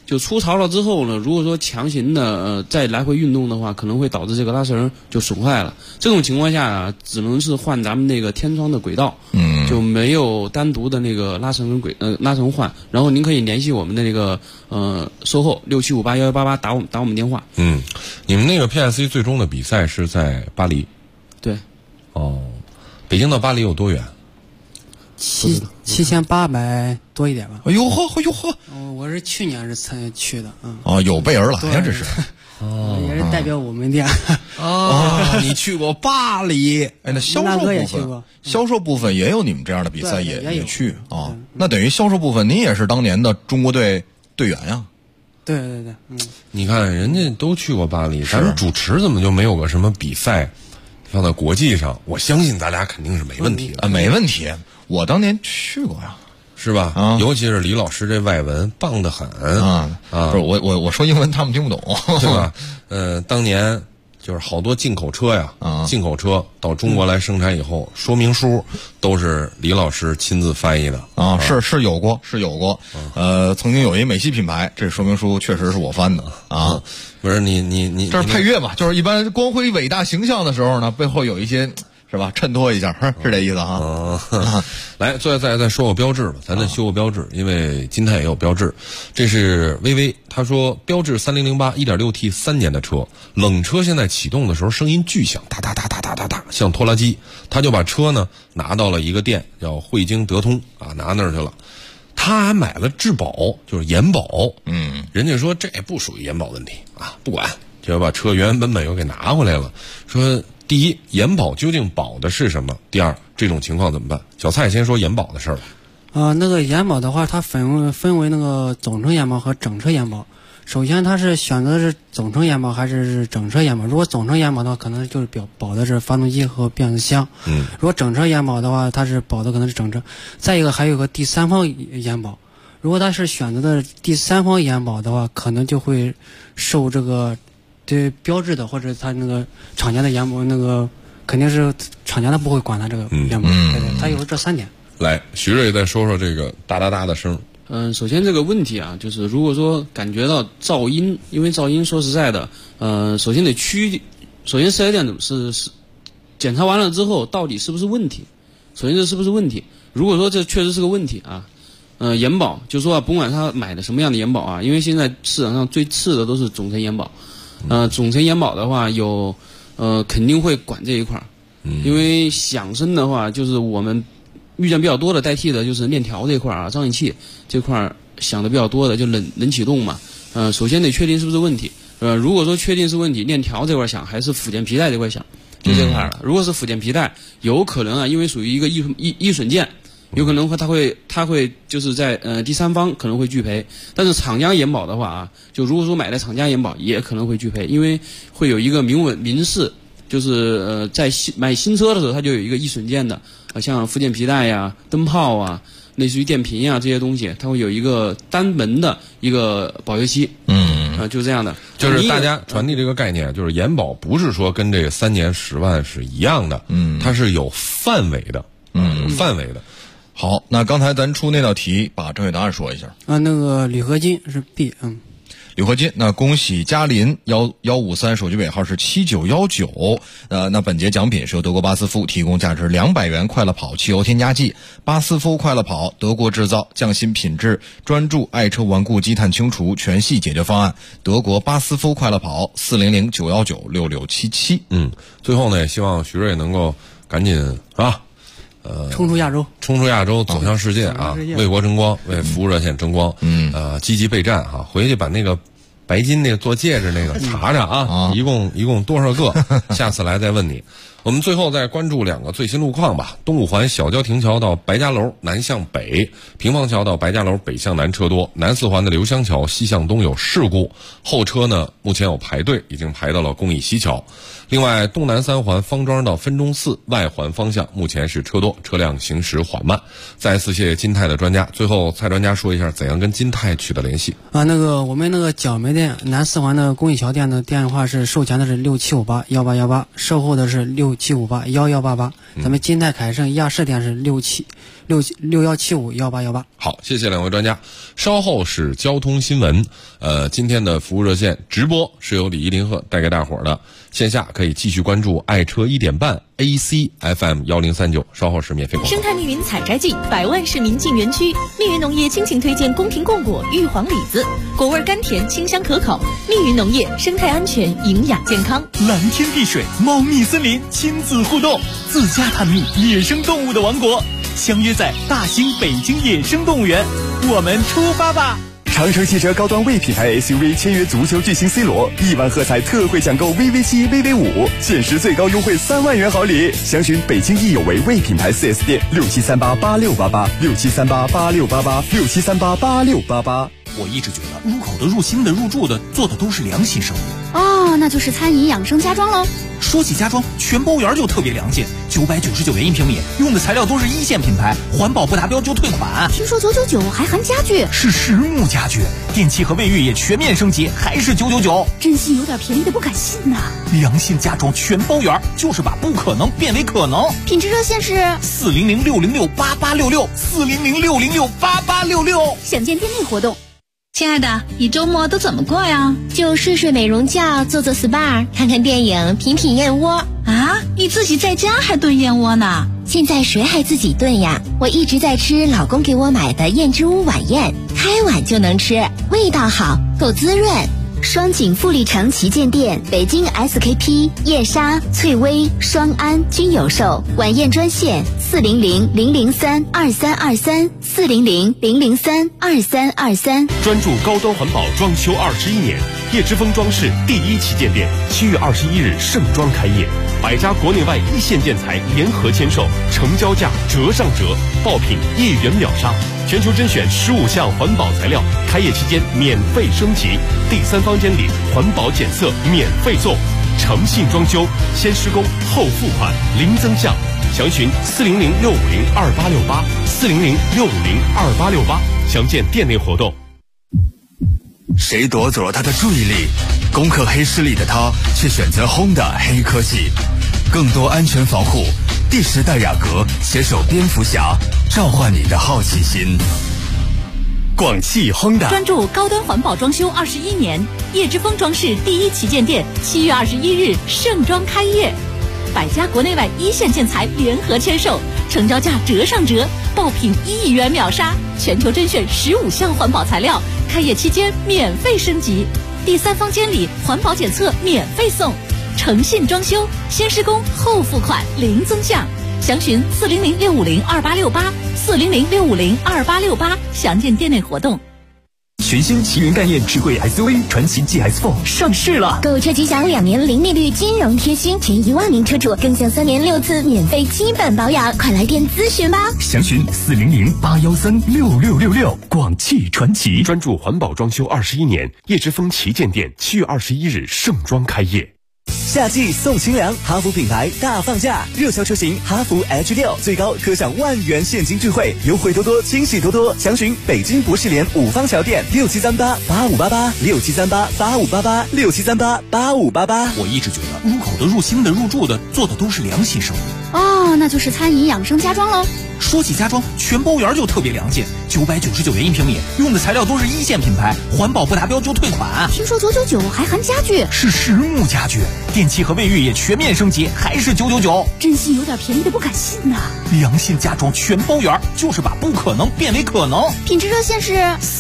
就出槽了之后呢，如果说强行的再来回运动的话，可能会导致这个拉绳就损坏了。这种情况下啊，只能是换咱们那个天窗的轨道，就没有单独的那个拉绳跟拉绳换。然后您可以联系我们的那个售后67581188打我们电话。 你们那个 PSC 最终的比赛是在巴黎。 对。 哦，北京到巴黎有多远 ？7800多一点吧。 哎呦呵，哎呦呵！ 我是去年是才去的， 有备而来呀，这是。 也是代表我们店。 你去过巴黎？哎，那销售部分，销售部分也有你们这样的比赛，也去啊。那等于销售部分，您也是当年的中国队队员呀？ 对， 你看人家都去过巴黎，咱们主持怎么就没有个什么比赛放在国际上？我相信咱俩肯定是没问题的。 没问题。我当年去过呀， 是吧？尤其是李老师这外文棒得很不是我说英文他们听不懂， 对吧？当年就是好多进口车呀，进口车到中国来生产以后，说明书都是李老师亲自翻译的啊。是有过。曾经有一美系品牌，这说明书确实是我翻的啊。 不是你这是配乐嘛？就是一般光辉伟大形象的时候呢，背后有一些。是吧？衬托一下，是这意思哈。 来，再说个标志吧，咱再修个标志，因为金泰也有标志。这是微微，他说标致3008 1.6T 3年的车，冷车现在启动的时候声音巨响，哒哒哒哒哒哒哒，像拖拉机。他就把车呢拿到了一个店，叫汇京德通啊，拿那儿去了。他还买了质保，就是延保。人家说这不属于延保问题啊，不管，就把车原原本本又给拿回来了，说。第一，延保究竟保的是什么？第二，这种情况怎么办？小蔡先说延保的事儿。 那个延保的话，它分为那个总成延保和整车延保。首先，它是选择的是总成延保还是整车延保？如果总成延保的话，可能就是保的是发动机和变速箱。如果整车延保的话，它是保的可能是整车。再一个，还有个第三方延保。如果它是选择的第三方延保的话，可能就会受这个。对标致的或者他那个厂家的延保，那个肯定是厂家的不会管他这个延保，对，他有这3点。 来，徐瑞再说说这个哒哒哒的声。 首先这个问题啊，就是如果说感觉到噪音，因为噪音说实在的，首先四 S 店是检查完了之后，到底是不是问题？首先这是不是问题？如果说这确实是个问题啊，延保就说甭管他买的什么样的延保啊，因为现在市场上最次的都是总成延保。总成延保的话有，肯定会管这一块儿，因为响声的话，就是我们遇见比较多的代替的就是链条这一块儿啊，张力器这块儿响的比较多的就冷启动嘛，首先得确定是不是问题，如果说确定是问题，链条这块响还是辅件皮带这块响，就这块了。如果是辅件皮带，有可能啊，因为属于一个易损件。有可能它会就是在第三方可能会拒赔，但是厂家延保的话啊，就如果说买的厂家延保也可能会拒赔，因为会有一个明示，就是在买新车的时候它就有一个易损件的，像附件皮带呀、灯泡啊、类似于电瓶呀这些东西，它会有一个单门的一个保修期。就这样的， 就是大家传递这个概念，就是延保不是说跟这个3年10万是一样的，它是有范围的，有范围的。 好，那刚才咱出那道题，把正确答案说一下。 那个铝合金是 B， 铝合金。那恭喜嘉林1153，手机尾号是7919。那本节奖品是由德国巴斯夫提供价值200元快乐跑汽油添加剂。巴斯夫快乐跑，德国制造，匠心品质，专注爱车顽固积碳清除全系解决方案。德国巴斯夫快乐跑，400-919-6677。 最后呢，也希望徐瑞能够赶紧冲出亚洲， 走向世界啊！为国争光，为服务热线争光。积极备战哈，回去把那个白金那个做戒指那个查查啊，一共多少个？下次来再问你。我们最后再关注2个最新路况吧。东五环小郊亭桥到白家楼南向北，平房桥到白家楼北向南车多。南四环的刘香桥西向东有事故，后车呢目前有排队，已经排到了公益西桥。另外，东南3环方庄到分钟寺外环方向目前是车多，车辆行驶缓慢。再次谢谢金泰的专家。最后，蔡专家说一下怎样跟金泰取得联系啊？我们那个角煤店南四环的公益桥店的电话是售前的是67581818，售后的是67581188。咱们金泰凯盛亚市店是 61751818。 好，谢谢两位专家。稍后是交通新闻。今天的服务热线直播是由李一林鹤带给大伙儿的，线下可以继续关注爱车1点半 AC FM 1039，稍后是免费广告。 生态密云采摘季，100万市民进园区。密云农业倾情推荐宫廷贡果、玉皇李子，果味甘甜，清香可口。密云农业，生态安全，营养健康。 蓝天碧水，猫蜜森林，亲子互动，自家探秘野生动物的王国，相约在大兴北京野生动物园，我们出发吧！ 长城汽车高端 V 品牌 SUV 签约足球巨星 C 罗，1万喝彩特惠抢购 VV7、VV5，限时最高优惠3万元好礼。详询北京易有为 V 品牌 4S 店，67388688，67388688，67388688。 我一直觉得入口的、入心的、入住的，做的都是良心生意。 哦，那就是餐饮养生家装喽。 说起家装，全包园就特别良心，999元1平米，用的材料都是1线品牌，环保不达标就退款。 听说999还含家具， 是实木家具，电器和卫浴也全面升级，还是999。 真心有点便宜的不敢信呐。 良心家装全包园，就是把不可能变为可能。 品质热线是 400-606-8866，400-606-8866。 详见店内活动。 亲爱的，你周末都怎么过呀？ 就睡睡美容觉，做做 SPA， 看看电影，品品燕窝。 啊，你自己在家还炖燕窝呢？ 现在谁还自己炖呀？我一直在吃老公给我买的燕之屋晚宴，开碗就能吃，味道好，够滋润。双井富力城旗舰店、北京 SKP、叶莎、翠微、双安均有售。晚宴专线400-003-2323，400-003-2323。 专注高端环保装修21年，叶之峰装饰第1旗舰店7月21日盛装开业，100家国内外1线建材联合签售，成交价折上折，爆品1元秒杀。全球甄选15项环保材料，开业期间免费升级，第3房间里环保检测免费送，诚信装修，先施工后付款，零增项。详询400-650-2868，400-650-2868，详见店内活动。 谁夺走了他的注意力？攻克黑势力的他却选择 Honda 黑科技，更多安全防护。第10代雅阁携手蝙蝠侠，召唤你的好奇心。广汽 Honda 专注高端环保装修21年，叶之峰装饰第1旗舰店7月21日盛装开业，100家国内外1线建材联合签售，成交价折上折，爆品1亿元秒杀。全球甄选15项环保材料，开业期间免费升级，第3房间里环保检测免费送，诚信装修，先施工后付款，零增项。详询400-650-2868，400-650-2868，详见店内活动。 全新奇云概念智慧 SUV 传祺 GS4 上市了， 购车即享2年零利率金融贴心，前1万名车主更享3年6次免费基本保养，快来电咨询吧。 详询400-813-6666。广汽传祺专注环保装修21年，叶之峰旗舰店7月21日盛装开业。 夏季送清凉，哈弗品牌大放价，热销车型哈弗 H6最高可享1万元现金钜惠，优惠多多，惊喜多多。详询北京博士联5方桥店，6738-8588，6738-8588，6738-8588。 我一直觉得入口的、入心的、入住的，做的都是良心生意。 哦，那就是餐饮养生家装喽。 说起家装，全包园就特别良心，999元1平米，用的材料都是1线品牌，环保不达标就退款。 听说999还含家具， 是实木家具，电器和卫浴也全面升级，还是999。 真心有点便宜的不敢信呐。 良心家装全包园，就是把不可能变为可能。 品质热线是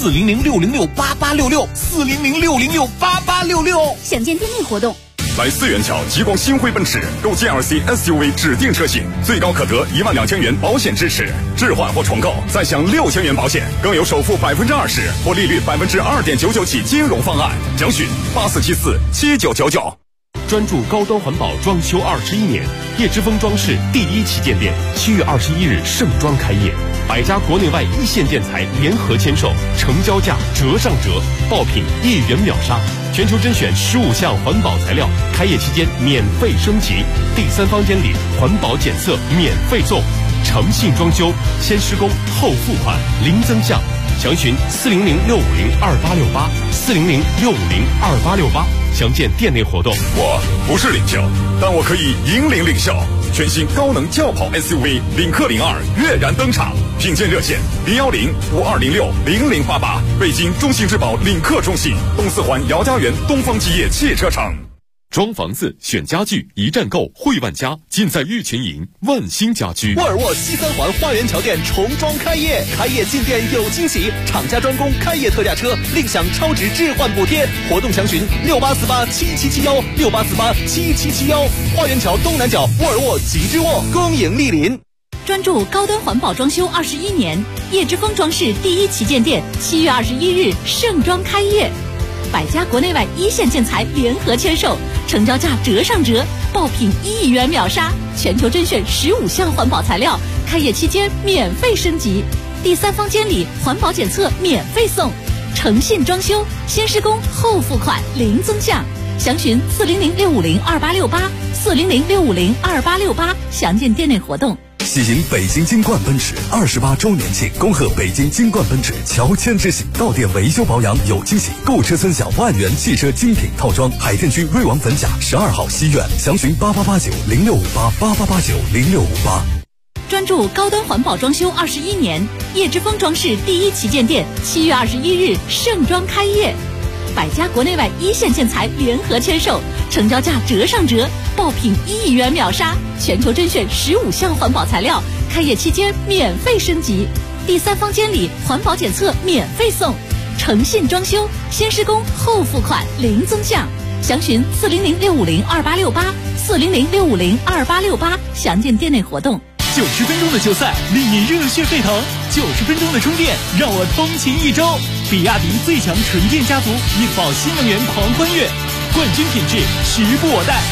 400-606-8866，400-606-8866， 详见店内活动。 来4元桥极光星辉奔驰购 GLC SUV 指定车型，最高可得12000元保险支持，置换或重购再享6000元保险，更有首付20%或利率2.99%起金融方案。详询84747999。 专注高端环保装修21年，叶之峰装饰第1旗舰店7月21日盛装开业，100家国内外1线建材联合签售，成交价折上折，爆品1元秒杀。全球甄选15项环保材料，开业期间免费升级，第3房间里环保检测免费送，诚信装修，先施工后付款，零增项。详询400-650-2868，400-650-2868， 详见店内活动。 我不是领袖，但我可以引领领袖。全新高能轿跑 SUV 领克02跃然登场，品鉴热线010-5206-0088，北京中信质保领克中信，东四环姚家园东方基业汽车城。 装房子选家具一站购汇万家，尽在玉群营万兴家居。 沃尔沃西三环花园桥店重装开业，开业进店有惊喜，厂家专供开业特价车，另享超值置换补贴。活动详询68487771，68487771。花园桥东南角沃尔沃吉之沃，恭迎莅临。 专注高端环保装修21年，叶之峰装饰第一旗舰店7月21日盛装开业。百家国内外一线建材联合签售，成交价折上折，爆品1亿元秒杀，全球甄选15项环保材料，开业期间免费升级，第三方监理环保检测免费送，诚信装修，先施工后付款零增项，详询400-650-2868，400-650-2868，详见店内活动。 喜迎北京金冠奔驰28周年庆，恭贺北京金冠奔驰乔迁之喜，到店维修保养有惊喜，购车尊享万元汽车精品套装。海淀区瑞王粉甲12号西苑，详询8889065888890658。 专注高端环保装修21年，叶之峰装饰第一旗舰店7月21日盛装开业。百家国内外一线建材联合签售，成交价折上折，爆品1亿元秒杀，全球甄选15项环保材料，开业期间免费升级，第三方监理环保检测免费送，诚信装修，先施工后付款零增项，详询400-650-2868，400-650-2868，详见店内活动。 90分钟的球赛令你热血沸腾，90分钟的充电让我通勤1周。比亚迪最强纯电家族，引爆新能源狂欢乐，冠军品质时不我待。